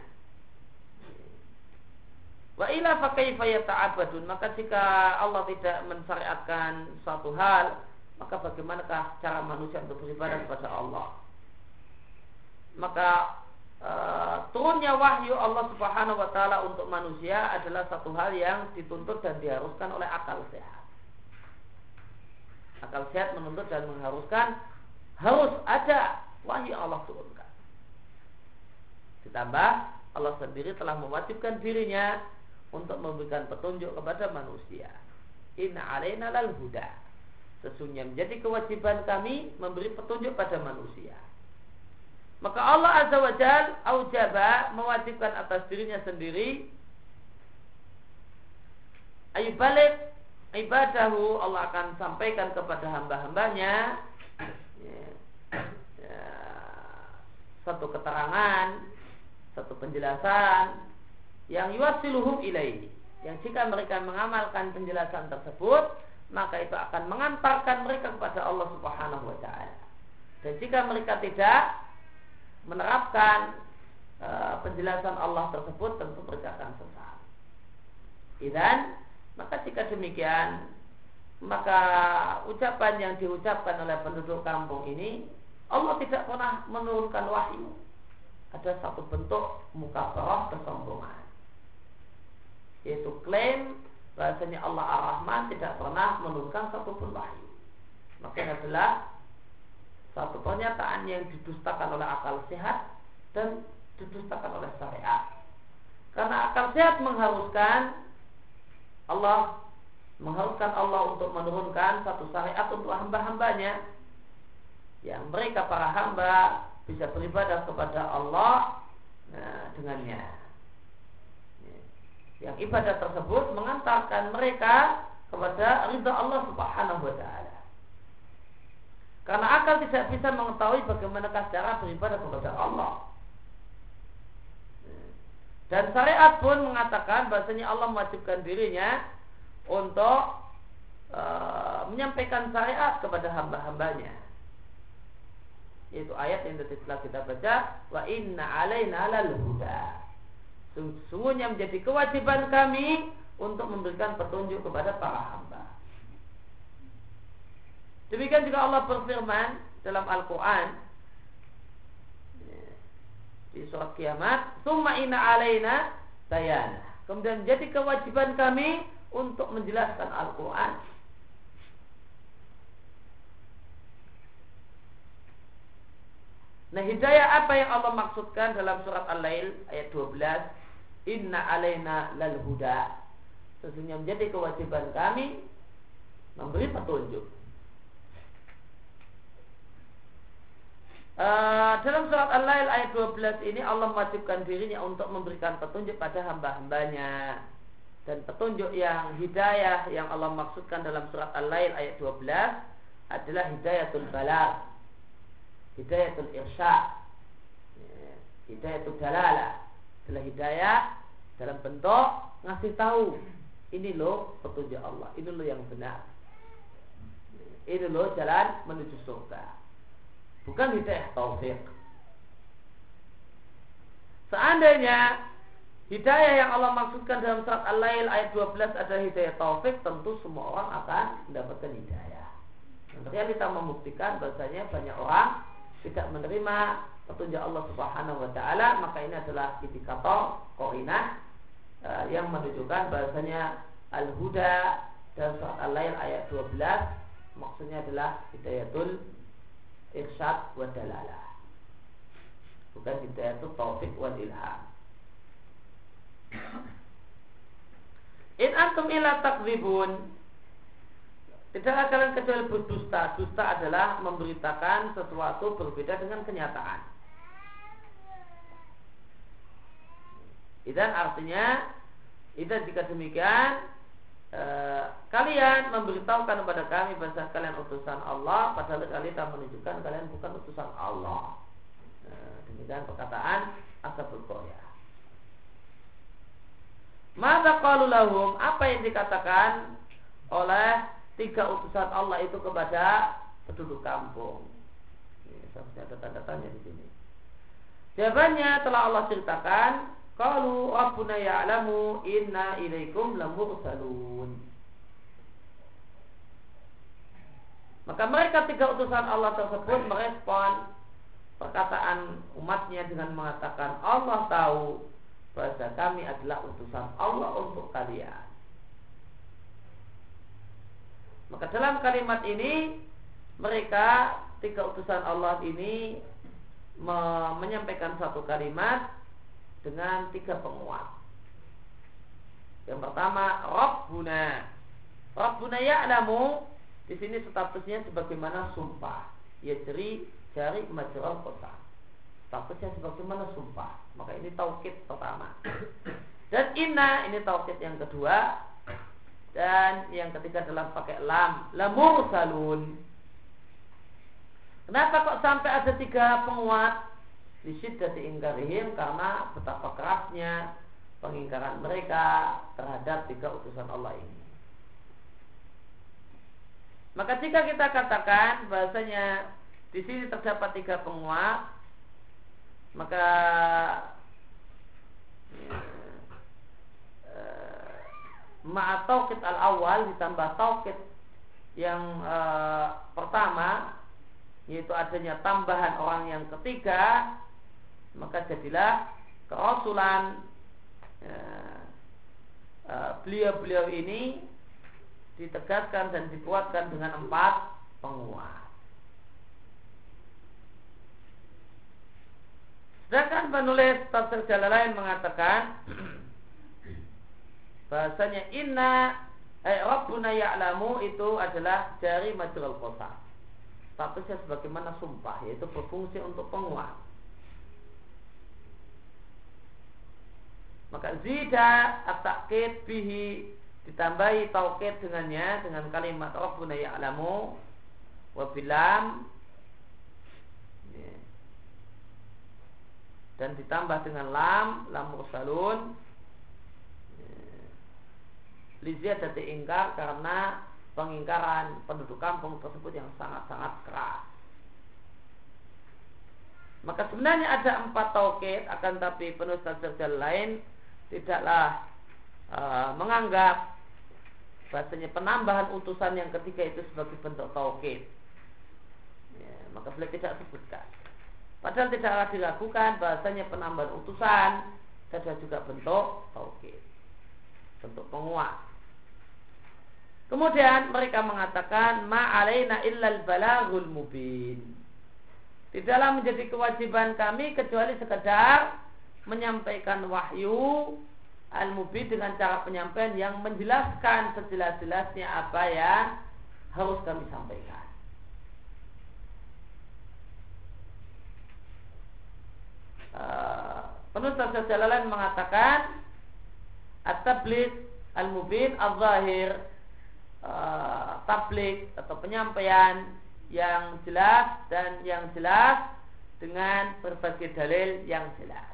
Wa ila fa kaifa yata'abbadun, maka jika Allah tidak mensyariatkan suatu hal, maka bagaimanakah cara manusia untuk beribadah kepada Allah? Maka e, turunnya wahyu Allah Subhanahu wa taala untuk manusia adalah satu hal yang dituntut dan diharuskan oleh akal sehat. Akal sehat menuntut dan mengharuskan harus ada wahyu Allah turunkan. Ditambah Allah sendiri telah mewajibkan dirinya untuk memberikan petunjuk kepada manusia. Inna alaina lal huda, sesungguhnya menjadi kewajiban kami memberi petunjuk pada manusia. Maka Allah Azza wa Jalla aujaba, mewajibkan atas dirinya sendiri ayubalik ibadahu, Allah akan sampaikan kepada hamba-hambanya ya, ya, satu keterangan, satu penjelasan yang yuwasiluhum ilaihi, yang jika mereka mengamalkan penjelasan tersebut maka itu akan mengantarkan mereka kepada Allah Subhanahu wa taala. Dan jika mereka tidak menerapkan uh, penjelasan Allah tersebut, tentu mereka akan sesat. Dan maka jika demikian, maka ucapan yang diucapkan oleh penduduk kampung ini, Allah tidak pernah menurunkan wahyu. Ada satu bentuk mukabarah, kesombongan, yaitu klaim bahasanya Allah Ar-Rahman tidak pernah menurunkan satupun wahyu. Maka ini adalah satu pernyataan yang didustakan oleh akal sehat dan didustakan oleh syariat. Karena akal sehat mengharuskan Allah mengharuskan Allah untuk menurunkan satu syariat untuk hamba-hambanya, yang mereka para hamba bisa beribadah kepada Allah nah, dengannya. Yang ibadah tersebut mengantarkan mereka kepada ridha Allah Subhanahu wa taala. Karena akal tidak bisa mengetahui bagaimanakah cara beribadah kepada Allah. Dan syariat pun mengatakan bahasanya Allah mewajibkan dirinya untuk e, menyampaikan syariat kepada hamba-hambanya. Yaitu ayat yang tadi telah kita baca, wa inna alaina lal huda. Sungguhnya menjadi kewajiban kami untuk memberikan petunjuk kepada para hamba. Demikian juga Allah berfirman dalam Al-Quran di surat Kiamat, "Tsumma inna alaina bayana." Kemudian jadi kewajiban kami untuk menjelaskan Al-Quran. Nah, hidayah apa yang Allah maksudkan dalam surat Al-Lail ayat dua belas, "Inna alaina lal huda." Sesungguhnya menjadi kewajiban kami memberi petunjuk. Uh, dalam surat Al-Lail ayat dua belas ini Allah mewajibkan dirinya untuk memberikan petunjuk pada hamba-hambanya. Dan petunjuk yang hidayah yang Allah maksudkan dalam surat Al-Lail ayat dua belas adalah hidayatul balagh, hidayatul irsyad, hidayatul dalalah. Adalah hidayah dalam bentuk ngasih tahu, ini loh petunjuk Allah, ini loh yang benar, ini loh jalan menuju surga. Bukan hidayah taufik. Seandainya hidayah yang Allah maksudkan dalam surat Al-Lail ayat dua belas adalah hidayah taufik, tentu semua orang akan mendapatkan hidayah. Nanti kita membuktikan bahasanya banyak orang tidak menerima petunjuk Allah Subhanahu wa taala, maka ini adalah indikator qarinah uh, yang menunjukkan bahasanya al-huda dalam surat Al-Lail ayat dua belas maksudnya adalah hidayatul irsyad wa dalalah, bukan hidayatul taufik wal ilham. In antum ila takdzibun, tidaklah kalian kecuali berdusta. Dusta adalah memberitakan sesuatu berbeda dengan kenyataan. Dan artinya, dan jika demikian, eh, kalian memberitahukan kepada kami bahasa kalian utusan Allah, padahal kalian tak menunjukkan kalian bukan utusan Allah. Eh, demikian perkataan Ashabul Qaryah. Maka qalu lahum, apa yang dikatakan oleh tiga utusan Allah itu kepada penduduk kampung? Ini seharusnya ada tanda tanya di sini. Jawabannya telah Allah ceritakan, qalu rabbuna ya'lamu inna ilaikum lamursalun. Maka mereka tiga utusan Allah tersebut merespon perkataan umatnya dengan mengatakan, Allah tahu bahasa kami adalah utusan Allah untuk kalian. Maka dalam kalimat ini mereka tiga utusan Allah ini me- menyampaikan satu kalimat dengan tiga penguat. Yang pertama, Rabbuna. Rabbuna ya'lamu di sini statusnya sebagaimana sumpah. Ya jari jari majral kota. Statusnya sebagaimana sumpah. Maka ini taukid pertama. Dan inna ini taukid yang kedua. Dan yang ketiga adalah pakai lam, lamursalun. Kenapa kok sampai ada tiga penguat? Lisyidati ingkarihim, karena betapa kerasnya pengingkaran mereka terhadap tiga utusan Allah ini. Maka jika kita katakan bahasanya di sini terdapat tiga penguat, maka ya, ma'a taukid al-awwal ditambah taukid yang e, pertama, yaitu adanya tambahan orang yang ketiga, maka jadilah kerasulan e, e, beliau-beliau ini ditegaskan dan dibuatkan dengan empat penguat. Sedangkan penulis tafsir Jalalain mengatakan bahasanya inna eh, Rabbuna ya'lamu itu adalah jari majrul qasam. Statusnya sebagaimana sumpah, yaitu berfungsi untuk penguat. Maka zida at-ta'kid bihi, ditambahi taukid dengannya dengan kalimat Rabbuna ya'lamu wa bilam, dan ditambah dengan lam, lam mursalun, liziyadati ingkar, karena pengingkaran penduduk kampung tersebut yang sangat-sangat keras. Maka sebenarnya ada empat taukid, akan tapi penulis tafsir lain tidaklah uh, menganggap bahasanya penambahan utusan yang ketiga itu sebagai bentuk taukid. Ya, maka beliau tidak sebutkan. Padahal tidaklah diragukan bahasanya penambahan utusan ada juga bentuk taukid, bentuk penguat. Kemudian mereka mengatakan ma'alaina illal balaghul mubin. Tidaklah menjadi kewajiban kami kecuali sekedar menyampaikan wahyu al-mubin dengan cara penyampaian yang menjelaskan sejelas-jelasnya apa yang harus kami sampaikan. Uh, penulis tafsir Jalalain mengatakan at-tabligh al-mubin al-zahir, uh, tabligh atau penyampaian yang jelas dan yang jelas dengan berbagai dalil yang jelas.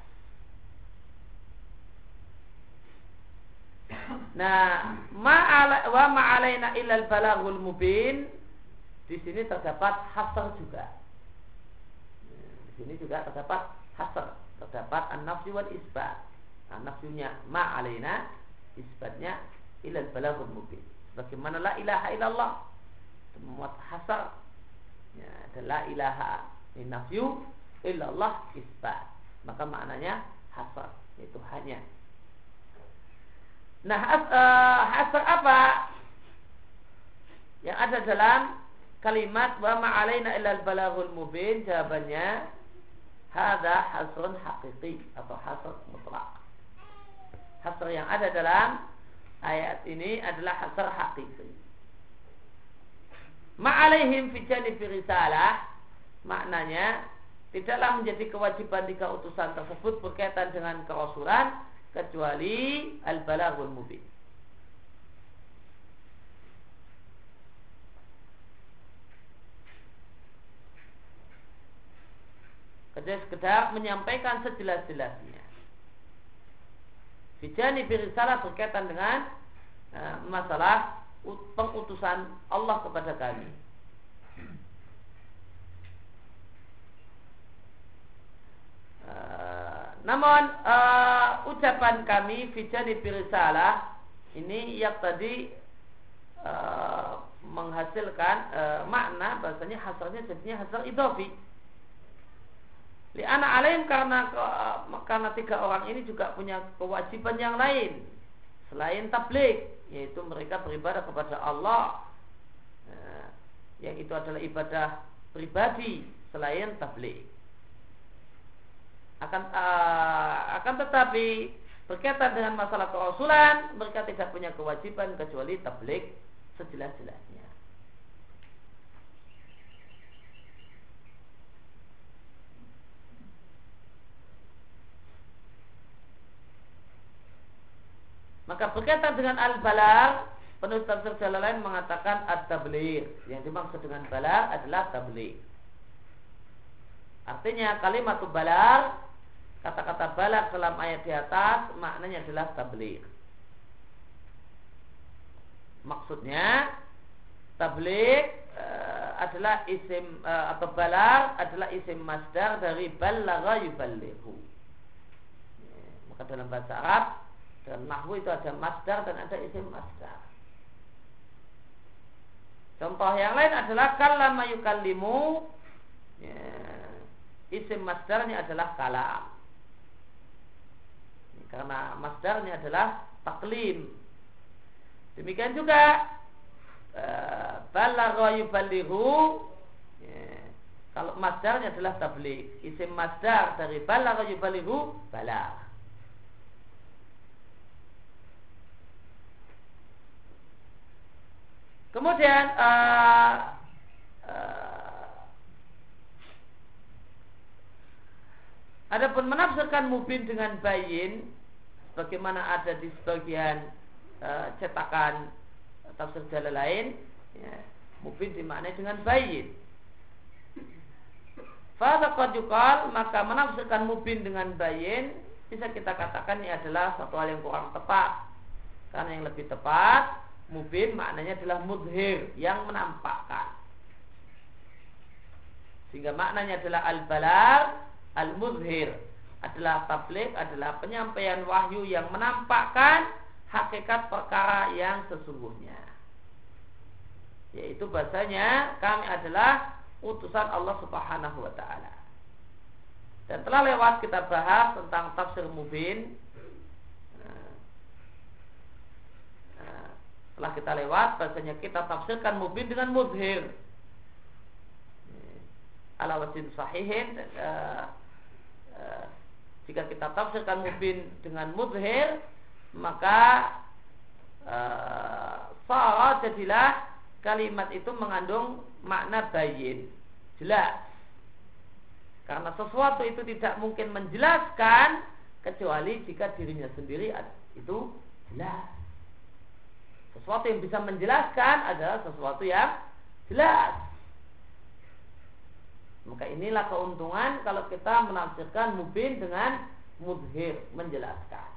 Nah, ma'ala wa ma'alaina illal balaghul mubin, di sini terdapat hasar juga. Di sini juga terdapat hasar, terdapat an-nafsi wal isbat. An-nafsunya ma'alaina, isbatnya illal balaghul mubin. Bagaimana la ilaha illallah memuat hasar, ya, adalah ilaha nafyu illallah isbat, maka maknanya hasar, yaitu hanya. Nah, as, uh, hasar apa yang ada dalam kalimat wa ma'alaina illal balaghul mubin? Jawabannya hadza hasrun haqiqi atau hasr mutlak. Hasr yang ada dalam ayat ini adalah hasr haqiqi. Ma'alaihim fi janibi risalah, maknanya tidaklah menjadi kewajiban tiga utusan tersebut berkaitan dengan kerasulan kecuali al-balaghul mubin. Kecuali sekedar menyampaikan sejelas-jelasnya. Fi janibi risalah berkaitan dengan uh, masalah pengutusan Allah kepada kami. Uh, namun uh, ucapan kami fi janibi risalah ini yang tadi uh, menghasilkan uh, makna bahasanya hasarnya jadinya hasar idhofi. Li'ana alaihim, karena karena tiga orang ini juga punya kewajiban yang lain selain tabligh, yaitu mereka beribadah kepada Allah, nah, yang itu adalah ibadah pribadi selain tabligh. Akan uh, akan tetapi berkaitan dengan masalah kerasulan, mereka tidak punya kewajiban kecuali tabligh sejelas-jelasnya. Maka berkaitan dengan al-balar, penulis tafsir Jalalain mengatakan at-tabligh. Yang dimaksud dengan balar adalah tabligh. Artinya kalimat balar, kata-kata balar dalam ayat di atas maknanya adalah tabligh. Maksudnya tabligh e, adalah isim e, atau balar adalah isim masdar dari balagha yuballighu. Maka dalam bahasa Arab dan nahwu itu ada masdar dan ada isim masdar. Contoh yang lain adalah kallama yukallimu, ya, isim masdarnya adalah kalam, karena masdarnya adalah taklim. Demikian juga balagha yuballighu, ya, kalau masdarnya adalah tabligh, isim masdar dari balagha yubalighu balagh. Kemudian uh, uh, adapun menafsirkan mubin dengan bayin, sebagaimana ada di sebagian uh, cetakan tafsir jalan lain, ya, mubin dimaknai dengan bayin. Fadha qad yuqal, maka menafsirkan mubin dengan bayin bisa kita katakan ini adalah satu hal yang kurang tepat. Karena yang lebih tepat, mubin maknanya adalah mudhir, yang menampakkan. Sehingga maknanya adalah al-balagh, al-mudhir, adalah tabligh, adalah penyampaian wahyu yang menampakkan hakikat perkara yang sesungguhnya. Yaitu bahasanya kami adalah utusan Allah Subhanahu wa ta'ala. Dan telah lewat kita bahas tentang tafsir mubin. Nah, setelah kita lewat bahasanya kita tafsirkan mubin dengan mudhir ala wajhin sahihin. uh, uh, Jika kita tafsirkan mubin dengan mudhir, maka uh, sara jadilah kalimat itu mengandung makna bayin, jelas. Karena sesuatu itu tidak mungkin menjelaskan kecuali jika dirinya sendiri itu jelas. Sesuatu yang bisa menjelaskan adalah sesuatu yang jelas. Maka inilah keuntungan kalau kita menafsirkan mubin dengan mudhir, menjelaskan.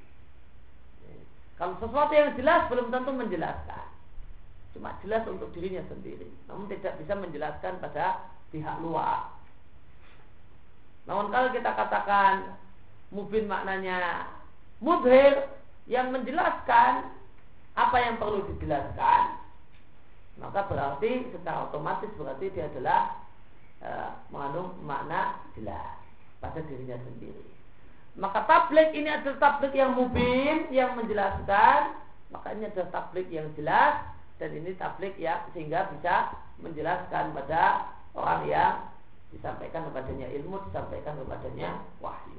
Kalau sesuatu yang jelas belum tentu menjelaskan, cuma jelas untuk dirinya sendiri, namun tidak bisa menjelaskan pada pihak luar. Namun kalau kita katakan mubin maknanya mudhir, yang menjelaskan apa yang perlu dijelaskan, maka berarti secara otomatis berarti dia adalah e, mengandung makna jelas pada dirinya sendiri. Maka tabligh ini adalah tabligh yang mubin, yang menjelaskan. Maka ini adalah tabligh yang jelas, dan ini tabligh yang sehingga bisa menjelaskan pada orang yang disampaikan kepadanya ilmu, disampaikan kepadanya wahyu.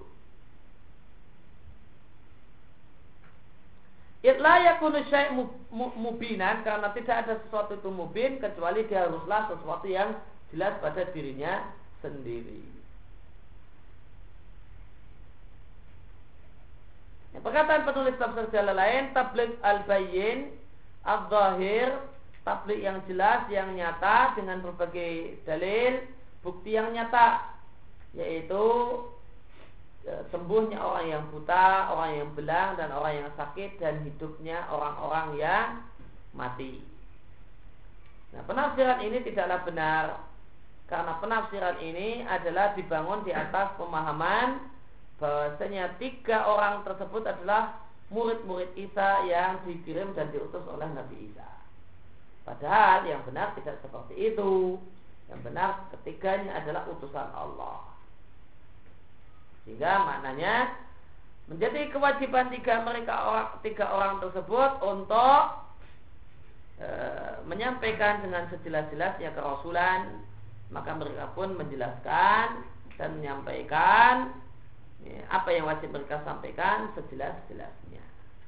Itla yakunu syai' mubinan, karena tidak ada sesuatu itu mubin kecuali dia haruslah sesuatu yang jelas pada dirinya sendiri. Ya, perkataan penulis tafsir jalan lain, tabligh al-bayyin al-zahir, tabligh yang jelas, yang nyata dengan berbagai dalil, bukti yang nyata, yaitu sembuhnya orang yang buta, orang yang belang, dan orang yang sakit, dan hidupnya orang-orang yang mati. Nah, penafsiran ini tidaklah benar, karena penafsiran ini adalah dibangun di atas pemahaman bahwasanya tiga orang tersebut adalah murid-murid Isa yang dikirim dan diutus oleh Nabi Isa. Padahal yang benar tidak seperti itu. Yang benar ketiganya adalah utusan Allah. Sehingga maknanya menjadi kewajiban tiga mereka orang, tiga orang tersebut untuk e, menyampaikan dengan sejelas-jelasnya kerasulan. Maka mereka pun menjelaskan dan menyampaikan ya, apa yang wajib mereka sampaikan sejelas-jelasnya.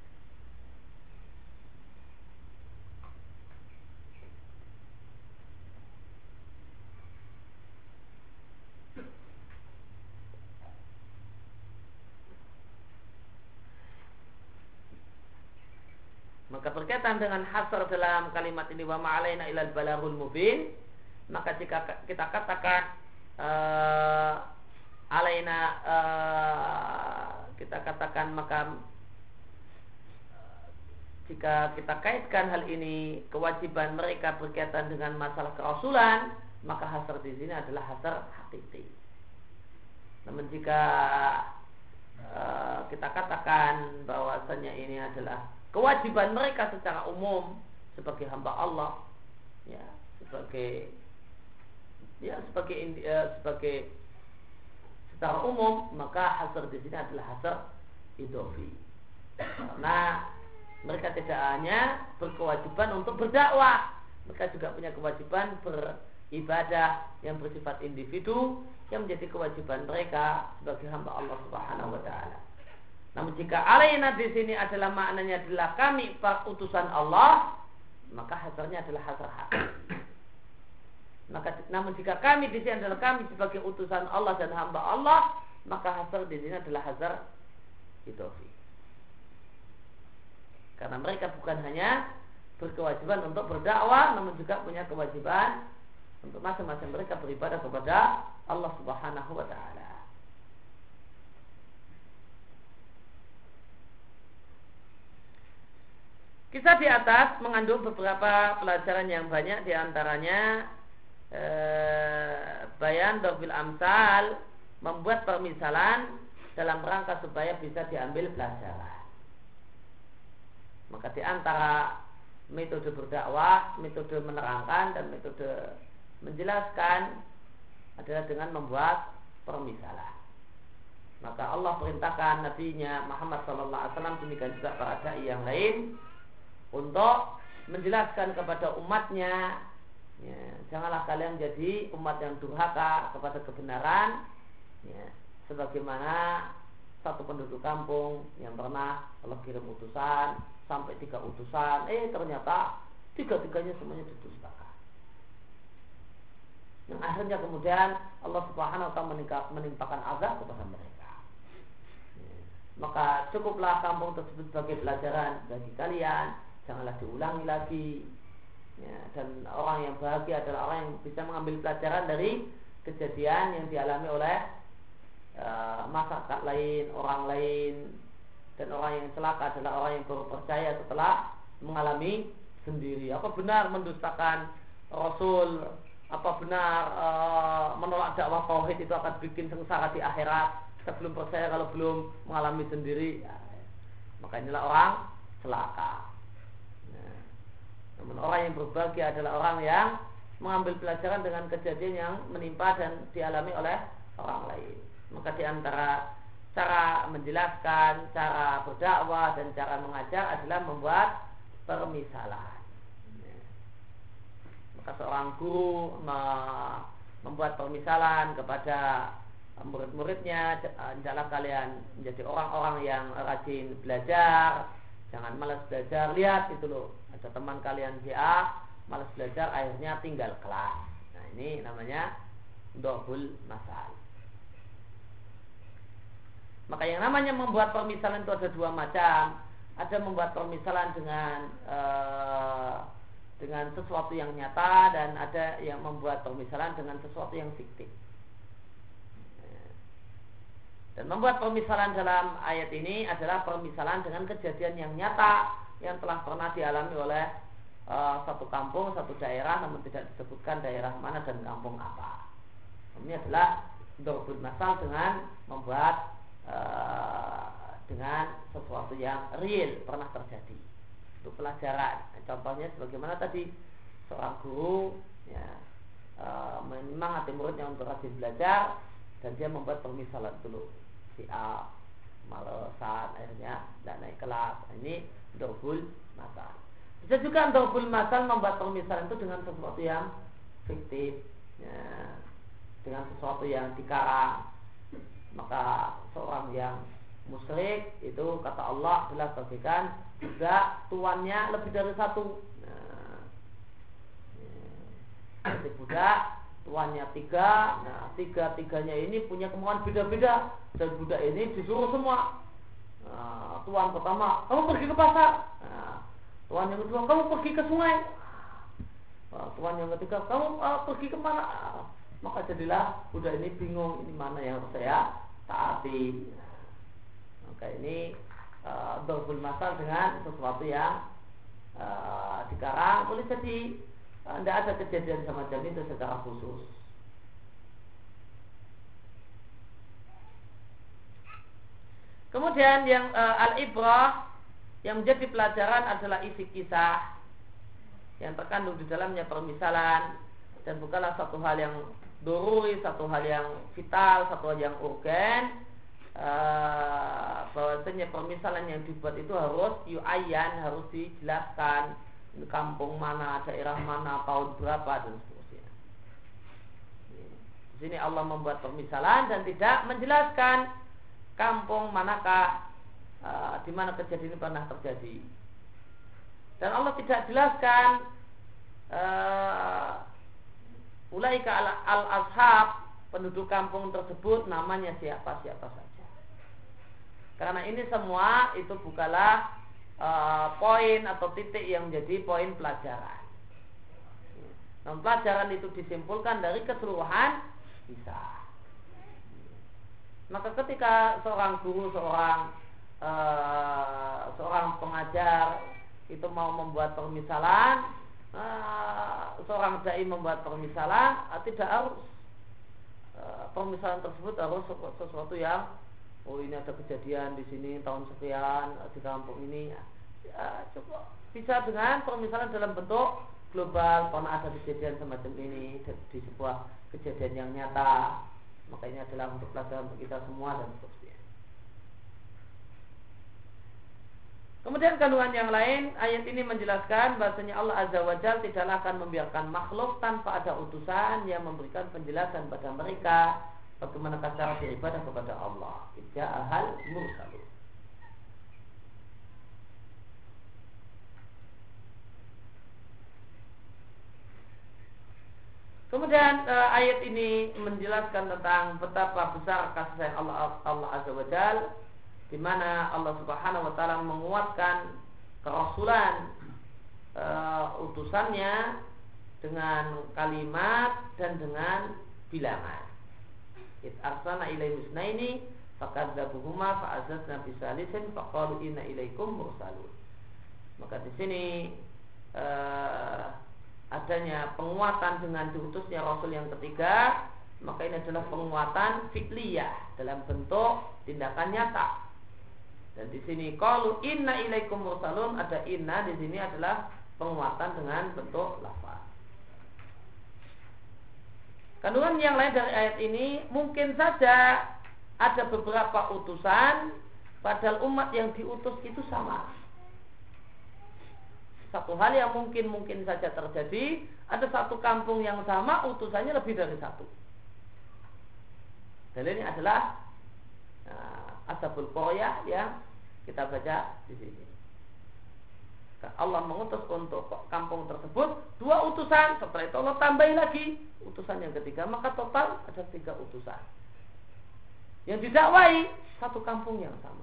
Maka berkaitan dengan hasar dalam kalimat ini, wa ma'alaina ilal balaghul mubin, maka jika kita katakan uh, alaina uh, kita katakan maka uh, jika kita kaitkan hal ini kewajiban mereka berkaitan dengan masalah kerasulan, maka hasar di sini adalah hasar hakiki. Namun jika uh, kita katakan bahwasanya ini adalah kewajiban mereka secara umum sebagai hamba Allah, ya, sebagai ya sebagai ya, sebagai secara umum, maka hasar di sini adalah hasar idhofi. Karena mereka tidak hanya berkewajiban untuk berdakwah, mereka juga punya kewajiban ber, ibadah yang bersifat individu yang menjadi kewajiban mereka sebagai hamba Allah Subhanahu wa taala. Namun jika alaina di sini adalah maknanya adalah kami para utusan Allah, maka hasarnya adalah hasar hak. Maka namun jika kami di sini adalah kami sebagai utusan Allah dan hamba Allah, maka hasar di sini adalah hasar idofi. Karena mereka bukan hanya berkewajiban untuk berdakwah, namun juga punya kewajiban untuk masing-masing mereka beribadah kepada Allah Subhanahu wa taala. Kisah di atas mengandung beberapa pelajaran yang banyak, di antaranya eh, bayan darbil amsal, membuat permisalan dalam rangka supaya bisa diambil pelajaran. Maka di antara metode berdakwah, metode menerangkan dan metode menjelaskan adalah dengan membuat permisalan. Maka Allah perintahkan Nabi-Nya Muhammad shallallahu alaihi wasallam, demikian juga para dai yang lain, untuk menjelaskan kepada umatnya, ya, janganlah kalian jadi umat yang durhaka kepada kebenaran, ya, sebagaimana satu penduduk kampung yang pernah Allah kirim utusan sampai tiga utusan, eh ternyata tiga-tiganya semuanya didustakan. Yang akhirnya kemudian Allah Subhanahu wa taala menimpakan azab kepada mereka. Ya. Maka cukuplah kampung tersebut sebagai pelajaran bagi kalian, janganlah diulangi lagi. Ya, dan orang yang bahagia adalah orang yang bisa mengambil pelajaran dari kejadian yang dialami oleh uh, masyarakat lain, orang lain. Dan orang yang celaka adalah orang yang baru percaya setelah mengalami sendiri. Apa benar mendustakan Rasul? Apa benar e, menolak dakwah tauhid itu akan bikin sengsara di akhirat? Kita belum percaya kalau belum mengalami sendiri. Ya, maka inilah orang celaka. Nah, namun orang yang berbahagia adalah orang yang mengambil pelajaran dengan kejadian yang menimpa dan dialami oleh orang lain. Maka di antara cara menjelaskan, cara berdakwah dan cara mengajar adalah membuat permisalan. Maka seorang guru membuat permisalan kepada murid-muridnya, hendaklah kalian menjadi orang-orang yang rajin belajar, jangan malas belajar. Lihat itu loh, ada teman kalian si A malas belajar, akhirnya tinggal kelas. Nah ini namanya dobul masal. Maka yang namanya membuat permisalan itu ada dua macam. Ada membuat permisalan dengan ee, dengan sesuatu yang nyata, dan ada yang membuat permisalan dengan sesuatu yang fiktif. Dan membuat permisalan dalam ayat ini adalah permisalan dengan kejadian yang nyata yang telah pernah dialami oleh uh, satu kampung, satu daerah, namun tidak disebutkan daerah mana dan kampung apa. Ini adalah darbul masal dengan membuat uh, dengan sesuatu yang real pernah terjadi. Untuk pelajaran. Contohnya sebagaimana tadi seorang guru ya, e, menyemangati muridnya untuk rajin belajar, dan dia membuat permisalan dulu. Si A malesan, akhirnya tidak naik kelas. Ini darbul masal. Bisa juga darbul masal membuat permisalan itu dengan sesuatu yang fiktif, ya, dengan sesuatu yang dikarang. Maka seorang yang musyrik itu kata Allah adalah bagaikan budak tuannya lebih dari satu. Nah, jadi budak tuannya tiga, nah tiga tiganya ini punya kemauan beda-beda, dan budak ini disuruh semua. Nah, tuan pertama kamu pergi ke pasar, nah, tuan yang kedua kamu pergi ke sungai, nah, tuan yang ketiga kamu uh, pergi kemana? Nah, maka jadilah budak ini bingung, ini mana yang harus saya taati. Maka ini uh, darbul masal dengan sesuatu yang uh, dikarang. Boleh jadi tidak uh, ada kejadian semacam itu secara khusus. Kemudian yang uh, al-ibrah, yang menjadi pelajaran adalah isi kisah yang terkandung di dalamnya permisalan, dan bukanlah satu hal yang doruri, satu hal yang vital, satu hal yang urgen. Uh, bahwasanya permisalan yang dibuat itu harus yu'ayyan, harus dijelaskan kampung mana, daerah mana, tahun berapa, dan seterusnya. Di sini Allah membuat permisalan dan tidak menjelaskan kampung manakah uh, di mana kejadian ini pernah terjadi. Dan Allah tidak jelaskan uh, ulaika al-ashab, penduduk kampung tersebut namanya siapa-siapa saja. Karena ini semua itu bukanlah uh, poin atau titik yang menjadi poin pelajaran. Nah, pelajaran itu disimpulkan dari keseluruhan kisah. Maka ketika seorang guru, seorang uh, seorang pengajar itu mau membuat permisalan, uh, seorang dai membuat permisalan, uh, tidak harus uh, permisalan tersebut harus sesuatu yang oh ini ada kejadian di sini tahun sekian di kampung ini. Ya, cukup bisa dengan permisalan dalam bentuk global, pernah ada kejadian semacam ini di sebuah kejadian yang nyata. Makanya adalah untuk pelajaran untuk kita semua dan seterusnya. Kemudian kandungan yang lain, ayat ini menjelaskan bahasanya Allah Azza wa Jalla tidaklah akan membiarkan makhluk tanpa ada utusan yang memberikan penjelasan pada mereka bagaimana cara beribadah kepada Allah. Ja'ahal mursalun. Kemudian uh, ayat ini menjelaskan tentang betapa besar kasih sayang Allah Allah Azza wa Jalla, di mana Allah Subhanahu wa taala menguatkan kerasulan uh, utusannya dengan kalimat dan dengan bilangan. It arsalna ilaihi misnaini fakadzabuhuma fa'azzazna bisalisin faqalu inna ilaikum mursalun. Maka di sini uh, adanya penguatan dengan diutusnya Rasul yang ketiga, maka ini adalah penguatan fi'liyah dalam bentuk tindakan nyata. Dan di sini qalu inna ilaikum mursalun, ada inna di sini adalah penguatan dengan bentuk lafaz. Kandungan yang lain dari ayat ini, mungkin saja ada beberapa utusan padahal umat yang diutus itu sama. Satu hal yang mungkin-mungkin saja terjadi, ada satu kampung yang sama utusannya lebih dari satu. Dan ini adalah uh, Ashabul Qaryah yang kita baca di sini. Allah mengutus untuk kampung tersebut dua utusan, setelah itu Allah tambahi lagi utusan yang ketiga, maka total ada tiga utusan yang didakwai satu kampung yang sama.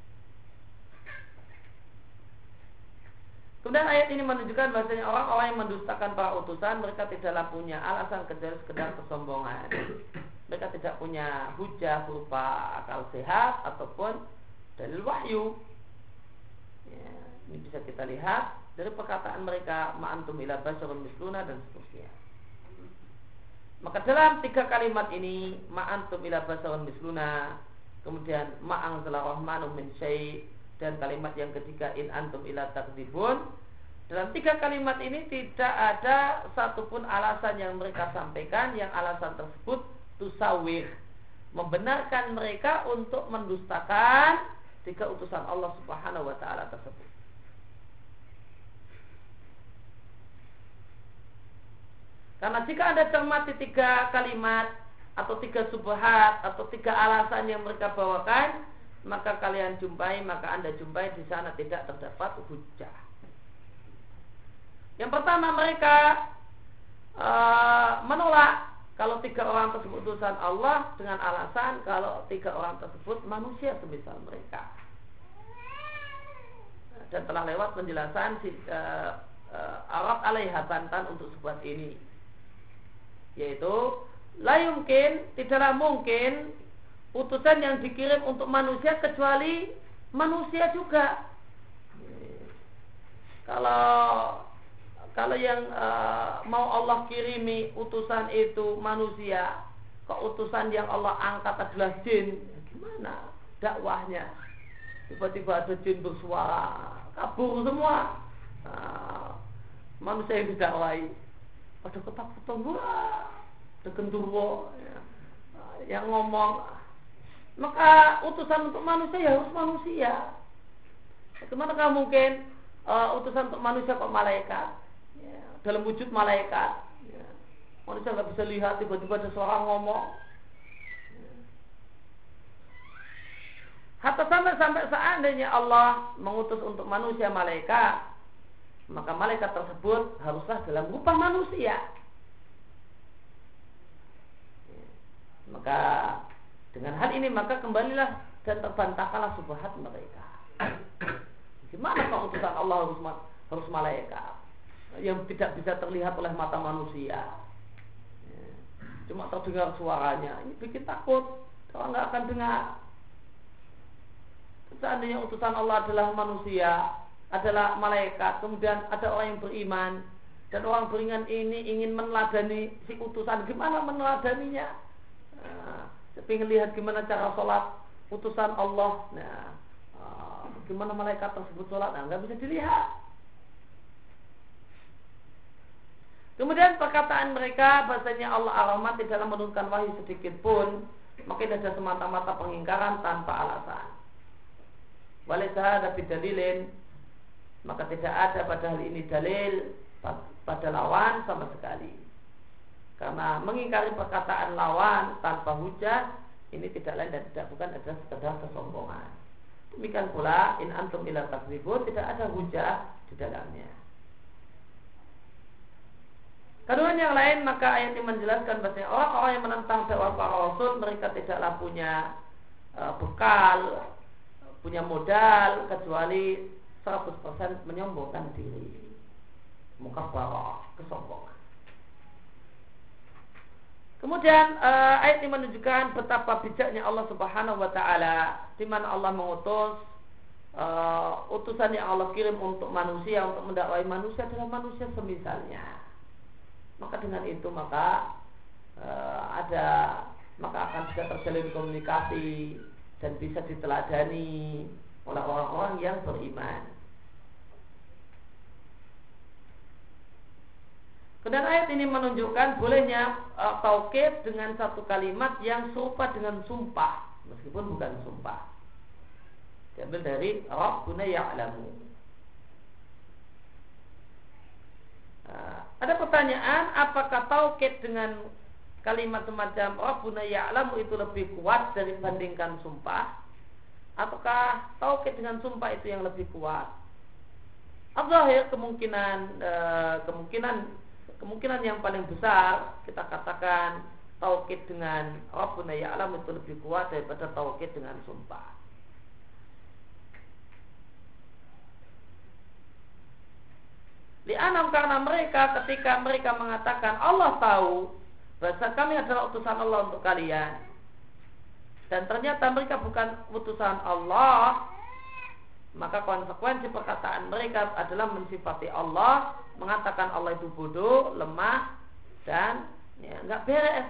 Kemudian ayat ini menunjukkan bahasanya orang-orang yang mendustakan para utusan, mereka tidaklah punya alasan kecuali sekedar kesombongan. Mereka tidak punya hujah berupa akal sehat ataupun dalil wahyu. Ya, ini bisa kita lihat dari perkataan mereka ma'antum ila basyarun misluna dan seterusnya. Maka dalam tiga kalimat ini ma'antum ila basyarun misluna, kemudian ma'anzala rahmanu min syai', dan kalimat yang ketiga in antum ila takdzibun, dalam tiga kalimat ini tidak ada satupun alasan yang mereka sampaikan yang alasan tersebut tusawir, membenarkan mereka untuk mendustakan tiga utusan Allah Subhanahu wa taala tersebut. Karena jika Anda cermati tiga kalimat atau tiga subhat atau tiga alasan yang mereka bawakan, maka kalian jumpai, maka Anda jumpai di sana tidak terdapat hujjah. Yang pertama, mereka uh, menolak kalau tiga orang tersebut utusan Allah dengan alasan kalau tiga orang tersebut manusia semisal mereka. Dan telah lewat penjelasan uh, uh, Arab alaiha bantan untuk sebab ini, yaitu la yumkin, tidaklah mungkin utusan yang dikirim untuk manusia kecuali manusia juga. Kalau kalau yang uh, mau Allah kirimi utusan itu manusia, kok utusan yang Allah angkat adalah jin, ya gimana dakwahnya? Tiba-tiba ada jin bersuara, kabur semua. Nah, manusia yang didakwai pada ketakutan, wah, ada genderuwo ya, yang ngomong. Maka utusan untuk manusia ya harus manusia. Bagaimana mungkin uh, utusan untuk manusia kok malaikat? Ya, dalam wujud malaikat. Ya. Manusia nggak bisa lihat, tiba-tiba ada suara ngomong. Hatta sampai-sampai seandainya Allah mengutus untuk manusia malaikat, maka malaikat tersebut haruslah dalam rupa manusia. Maka dengan hal ini maka kembalilah dan terbantahkanlah subhat mereka. Gimana kalau utusan Allah harus harus malaikat yang tidak bisa terlihat oleh mata manusia, cuma terdengar suaranya? Ini bikin takut, orang nggak akan dengar. Seandainya utusan Allah adalah manusia, adalah malaikat, kemudian ada orang yang beriman dan orang beriman ini ingin meneladani si utusan, gimana meneladaninya? Nah, saya ingin lihat gimana cara sholat utusan Allah. Nah, uh, gimana malaikat tersebut sholat? Nah, nggak bisa dilihat. Kemudian perkataan mereka bahasanya Allah Ar-Rahman tidak menurunkan wahyu sedikit pun, maka ada semata-mata pengingkaran tanpa alasan. Walaysa hadza bidalilin, maka tidak ada pada hal ini dalil pada lawan sama sekali. Karena mengingkari perkataan lawan tanpa hujah ini tidak lain dan tidak bukan adalah sekedar kesombongan. Demikian pula in antum ila takdzibun, tidak ada hujah di dalamnya. Kedua yang lain, maka ayat ini menjelaskan bahwa orang-orang yang menentang dakwah para rasul mereka tidaklah punya uh, bekal, punya modal kecuali seratus persen menyombongkan diri. Mukabbarah, kesombongan. Kemudian uh, ayat ini menunjukkan betapa bijaknya Allah Subhanahu wa taala di mana Allah mengutus uh, utusan yang Allah kirim untuk manusia, untuk mendakwai manusia adalah manusia semisalnya. Maka dengan itu maka uh, ada maka akan bisa terjalin komunikasi dan bisa diteladani oleh orang-orang yang beriman. Kemudian ayat ini menunjukkan bolehnya uh, taukid dengan satu kalimat yang serupa dengan sumpah, meskipun bukan sumpah. Diambil dari Rabbuna ya'lamu. Uh, ada pertanyaan, apakah taukid dengan kalimat semacam Rabbuna ya'lamu itu lebih kuat dibandingkan sumpah? Ataukah taukid dengan sumpah itu yang lebih kuat? Al-Zahir kemungkinan uh, kemungkinan Kemungkinan yang paling besar kita katakan taukid dengan Rabbuna ya'lam itu lebih kuat daripada taukid dengan sumpah. Li'anam, karena mereka ketika mereka mengatakan Allah tahu bahwa kami adalah utusan Allah untuk kalian, dan ternyata mereka bukan utusan Allah, maka konsekuensi perkataan mereka adalah mensifati Allah, mengatakan Allah itu bodoh, lemah, dan ya, nggak beres.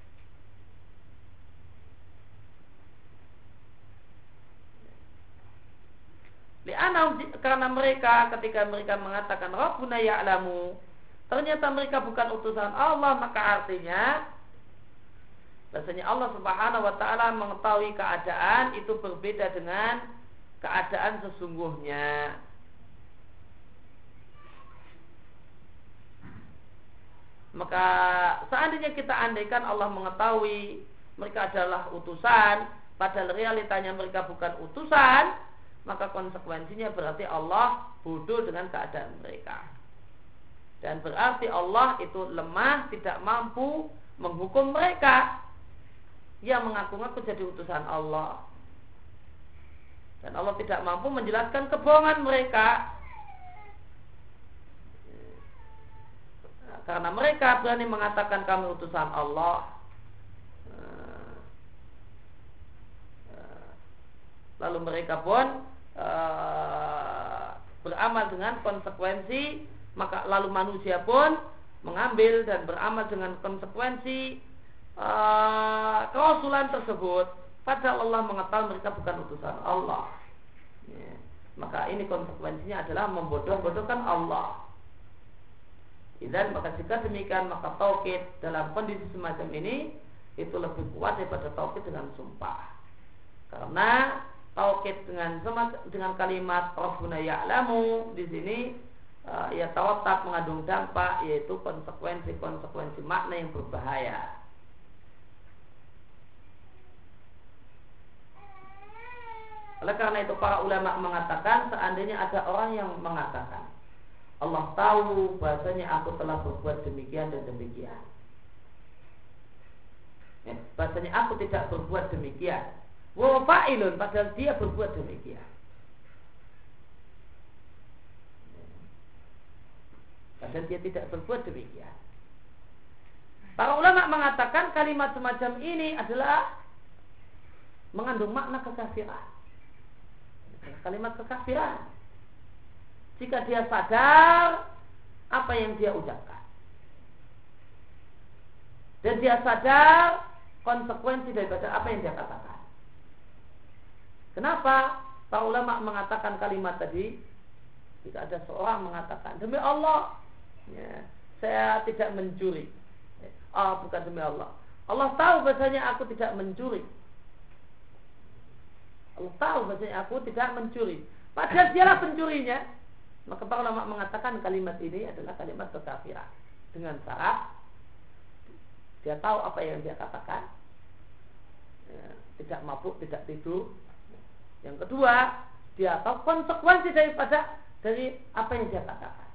Li'anau, karena mereka ketika mereka mengatakan Rabbuna ya'lamu, ternyata mereka bukan utusan Allah, maka artinya bahasanya Allah Subhanahu wa taala mengetahui keadaan itu berbeda dengan keadaan sesungguhnya. Maka seandainya kita andaikan Allah mengetahui mereka adalah utusan, padahal realitanya mereka bukan utusan, maka konsekuensinya berarti Allah bodoh dengan keadaan mereka. Dan berarti Allah itu lemah, tidak mampu menghukum mereka yang mengaku-ngaku jadi utusan Allah. Dan Allah tidak mampu menjelaskan kebohongan mereka, karena mereka berani mengatakan kami utusan Allah. Lalu mereka pun uh, beramal dengan konsekuensi, maka lalu manusia pun mengambil dan beramal dengan konsekuensi uh, kerasulan tersebut, padahal Allah mengetahui mereka bukan utusan Allah. Ya. Maka ini konsekuensinya adalah membodoh-bodohkan Allah. Dan maka jika demikian, maka taukid dalam kondisi semacam ini itu lebih kuat daripada taukid dengan sumpah. Karena taukid dengan dengan kalimat Rabbuna ya'lamu di sini uh, ya tawatak mengandung dampak, yaitu konsekuensi-konsekuensi makna yang berbahaya. Oleh karena itu para ulama mengatakan, seandainya ada orang yang mengatakan Allah tahu bahasanya aku telah berbuat demikian dan demikian, ya, bahasanya aku tidak berbuat demikian, wa fa'ilun, padahal dia berbuat demikian, padahal dia tidak berbuat demikian. Para ulama mengatakan kalimat semacam ini adalah mengandung makna kekafiran, kalimat kekafiran. Jika dia sadar apa yang dia ucapkan dan dia sadar konsekuensi daripada apa yang dia katakan. Kenapa para ulama mengatakan kalimat tadi? Jika ada seorang mengatakan demi Allah, ya, saya tidak mencuri. Ah, oh, bukan demi Allah. Allah tahu bahasanya aku tidak mencuri. Allah tahu bahasanya aku tidak mencuri, padahal dialah pencurinya. Maka para ulama mengatakan kalimat ini adalah kalimat kekafiran dengan syarat dia tahu apa yang dia katakan, ya, tidak mabuk, tidak tidur. Yang kedua, dia tahu konsekuensi daripada dari apa yang dia katakan.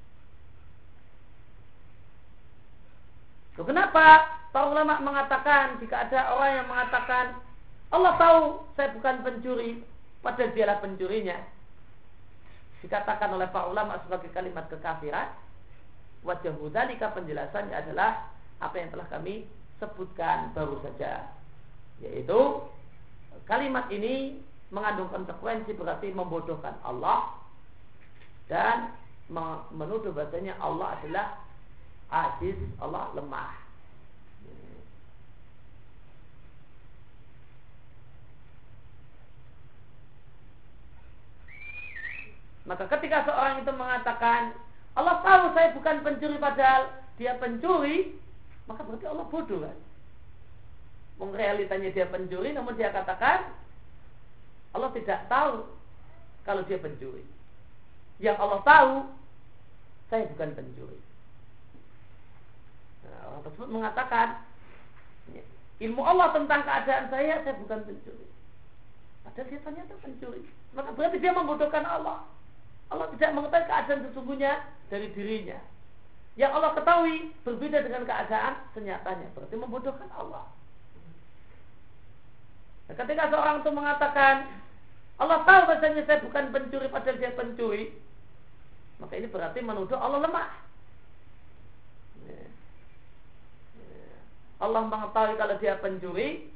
So, kenapa para ulama mengatakan jika ada orang yang mengatakan Allah tahu saya bukan pencuri, padahal dialah pencurinya, dikatakan oleh para ulama sebagai kalimat kekafiran? Wajah dzalika, penjelasannya adalah apa yang telah kami sebutkan baru saja, yaitu kalimat ini mengandung konsekuensi berarti membodohkan Allah dan menuduh bahasanya Allah adalah ajiz, Allah lemah. Maka ketika seorang itu mengatakan Allah tahu saya bukan pencuri padahal dia pencuri, maka berarti Allah bodoh kan? Realitanya dia pencuri, namun dia katakan Allah tidak tahu kalau dia pencuri. Yang Allah tahu saya bukan pencuri. Nah, orang tersebut mengatakan ilmu Allah tentang keadaan saya, saya bukan pencuri, padahal dia ternyata pencuri. Maka berarti dia membodohkan Allah. Allah tidak mengetahui keadaan sesungguhnya dari dirinya. Yang Allah ketahui berbeda dengan keadaan senyatanya, berarti membodohkan Allah. Nah, ketika seorang itu mengatakan Allah tahu bahasanya saya bukan pencuri padahal dia pencuri, maka ini berarti menuduh Allah lemah. Allah mengetahui kalau dia pencuri,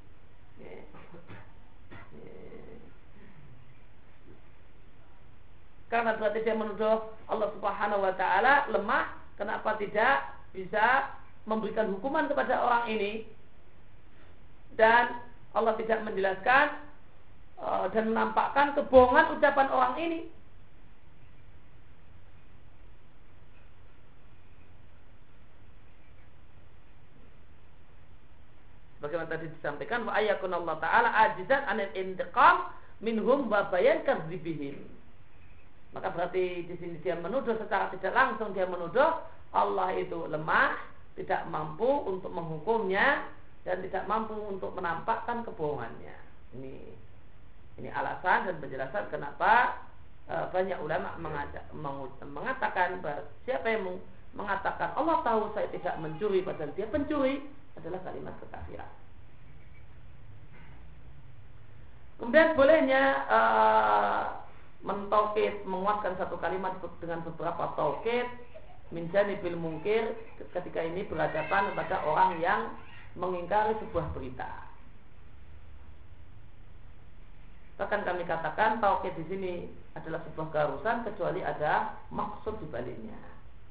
karena berarti dia menuduh Allah Subhanahu wa taala lemah. Kenapa tidak bisa memberikan hukuman kepada orang ini? Dan Allah tidak menjelaskan uh, dan menampakkan kebohongan ucapan orang ini. Bagaimana tadi disampaikan, wa ayyakun Allah taala ajizan anil intiqam minhum wa bayan kadzibihim. Maka berarti di sini dia menuduh secara tidak langsung, dia menuduh Allah itu lemah, tidak mampu untuk menghukumnya dan tidak mampu untuk menampakkan kebohongannya. Ini ini alasan dan penjelasan kenapa e, banyak ulama mengajak, mengatakan bahwa siapa yang mengatakan Allah tahu saya tidak mencuri padahal dia pencuri adalah kalimat kekafiran. Kemudian bolehnya e, mentaukid, menguatkan satu kalimat dengan beberapa taukid min janibil mungkir ketika ini berhadapan kepada orang yang mengingkari sebuah berita. Bahkan kami katakan taukid di sini adalah sebuah keharusan kecuali ada maksud di baliknya.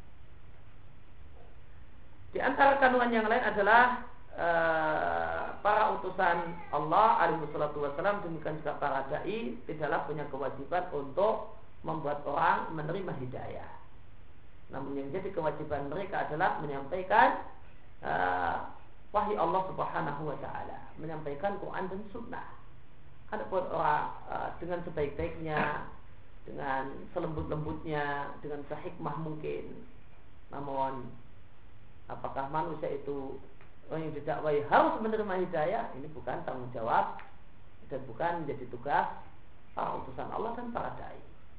Di antara kandungan yang lain adalah Uh, para utusan Allah alaihi wassalatu wassalam, demikian juga para dai tidaklah punya kewajiban untuk membuat orang menerima hidayah. Namun yang menjadi kewajiban mereka adalah menyampaikan uh, wahyu Allah Subhanahu wa taala, menyampaikan Quran dan Sunnah. Adapun orang uh, dengan sebaik-baiknya dengan selembut-lembutnya, dengan sehikmah mungkin. Namun apakah manusia itu orang yang didakwai harus menerima hidayah? Ini bukan tanggung jawab dan bukan menjadi tugas para utusan Allah dan para dai.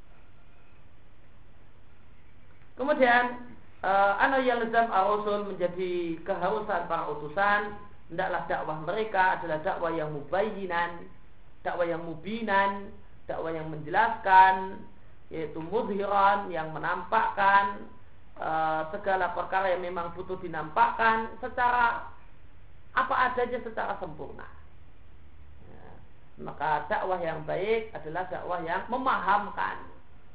Kemudian ana yalzam ar-rasul menjadi keharusan para utusan, hendaklah dakwah mereka adalah dakwah yang mubayyinan, dakwah yang mubinan, dakwah yang menjelaskan, yaitu mudhiran, yang menampakkan uh, segala perkara yang memang butuh dinampakkan secara apa adanya, secara sempurna. Ya, maka dakwah yang baik adalah dakwah yang memahamkan.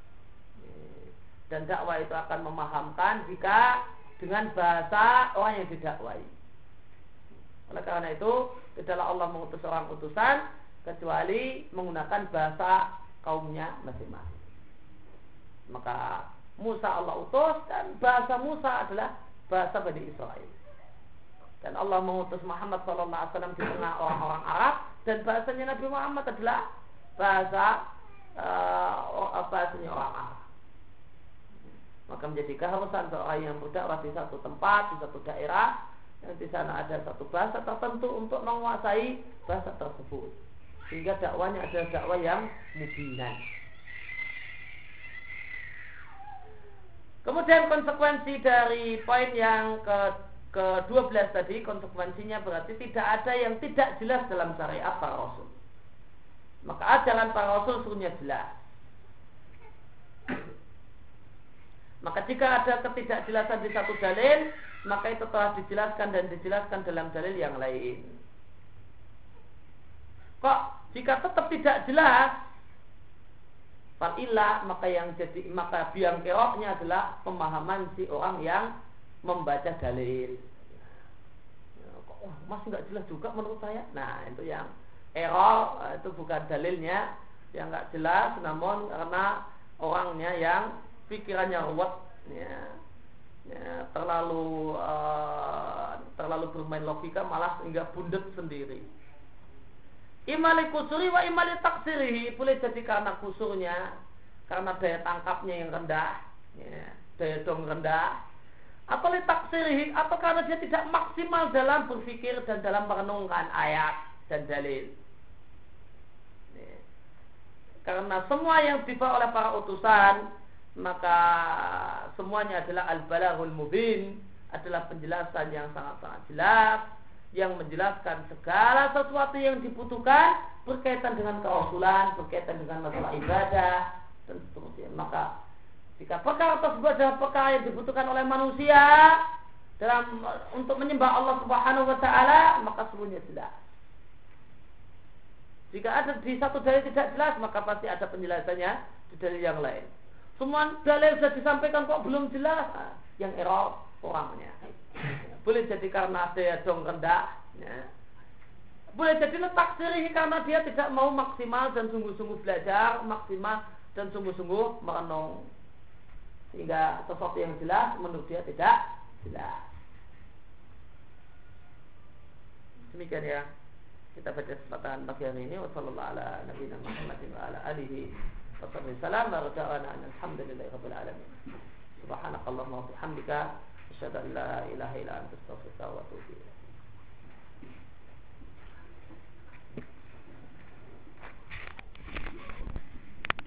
Dan dakwah itu akan memahamkan jika dengan bahasa orang yang didakwai. Oleh karena itu, tidaklah Allah mengutus seorang utusan kecuali menggunakan bahasa kaumnya masing-masing. Maka Musa Allah utus dan bahasa Musa adalah bahasa Bani Israel. Dan Allah mengutus Muhammad shallallahu alaihi wasallam di tengah orang-orang Arab, dan bahasanya Nabi Muhammad adalah bahasa uh, bahasanya orang Arab. Maka menjadi keharusan seorang yang berdakwah di satu tempat, di satu daerah, yang di sana ada satu bahasa tertentu untuk menguasai bahasa tersebut, sehingga dakwanya adalah dakwah yang mubinan. Kemudian konsekuensi dari poin yang ke ke dua belas tadi, konsekuensinya berarti tidak ada yang tidak jelas dalam syariat para rasul. Maka ajaran para rasul seluruhnya jelas. Maka jika ada ketidakjelasan di satu dalil, maka itu telah dijelaskan dan dijelaskan dalam dalil yang lain. Kok jika tetap tidak jelas, fa'illah, maka yang jadi maka biang keroknya adalah pemahaman si orang yang membaca dalil. Kok oh, masih nggak jelas juga menurut saya. Nah, itu yang error, itu bukan dalilnya yang nggak jelas, namun karena orangnya yang pikirannya ruwet, ya, ya, terlalu uh, terlalu bermain logika, malah sehingga bundet sendiri. Imali kusuri wa imali taksirihi, boleh jadi karena kusurnya, karena daya tangkapnya yang rendah, ya, daya dong rendah, atau li taksirihi, atau karena dia tidak maksimal dalam berpikir dan dalam merenungkan ayat dan dalil. Ya. Karena semua yang dibawa oleh para utusan, maka semuanya adalah al-balaghul mubin, adalah penjelasan yang sangat-sangat jelas, yang menjelaskan segala sesuatu yang dibutuhkan berkaitan dengan kerasulan, berkaitan dengan masalah ibadah dan seterusnya. Maka jika perkara tersebut adalah perkara yang dibutuhkan oleh manusia dalam untuk menyembah Allah Subhanahu wa taala, maka semuanya jelas. Jika ada di satu dalil tidak jelas, maka pasti ada penjelasannya di dalil yang lain. Semua dalil sudah disampaikan kok belum jelas, nah, yang error orangnya. Boleh jadi karena daya dong rendah, ya. Boleh jadi letak sirih karena dia tidak mau maksimal dan sungguh-sungguh belajar, maksimal dan sungguh-sungguh merenung, sehingga sesuatu yang jelas menurut dia tidak jelas. Demikian ya kita baca kesempatan pagi hari ini. Wassallallahu ala nabiyina Muhammadin wa ala alihi Wassalamualaikum warahmatullahi wabarakatuh. Alhamdulillahi rabbil alamin. Subhanakallahumma wa bihamdika asyhadu an la ilaha illa anta astaghfiruka wa atubu ilaik.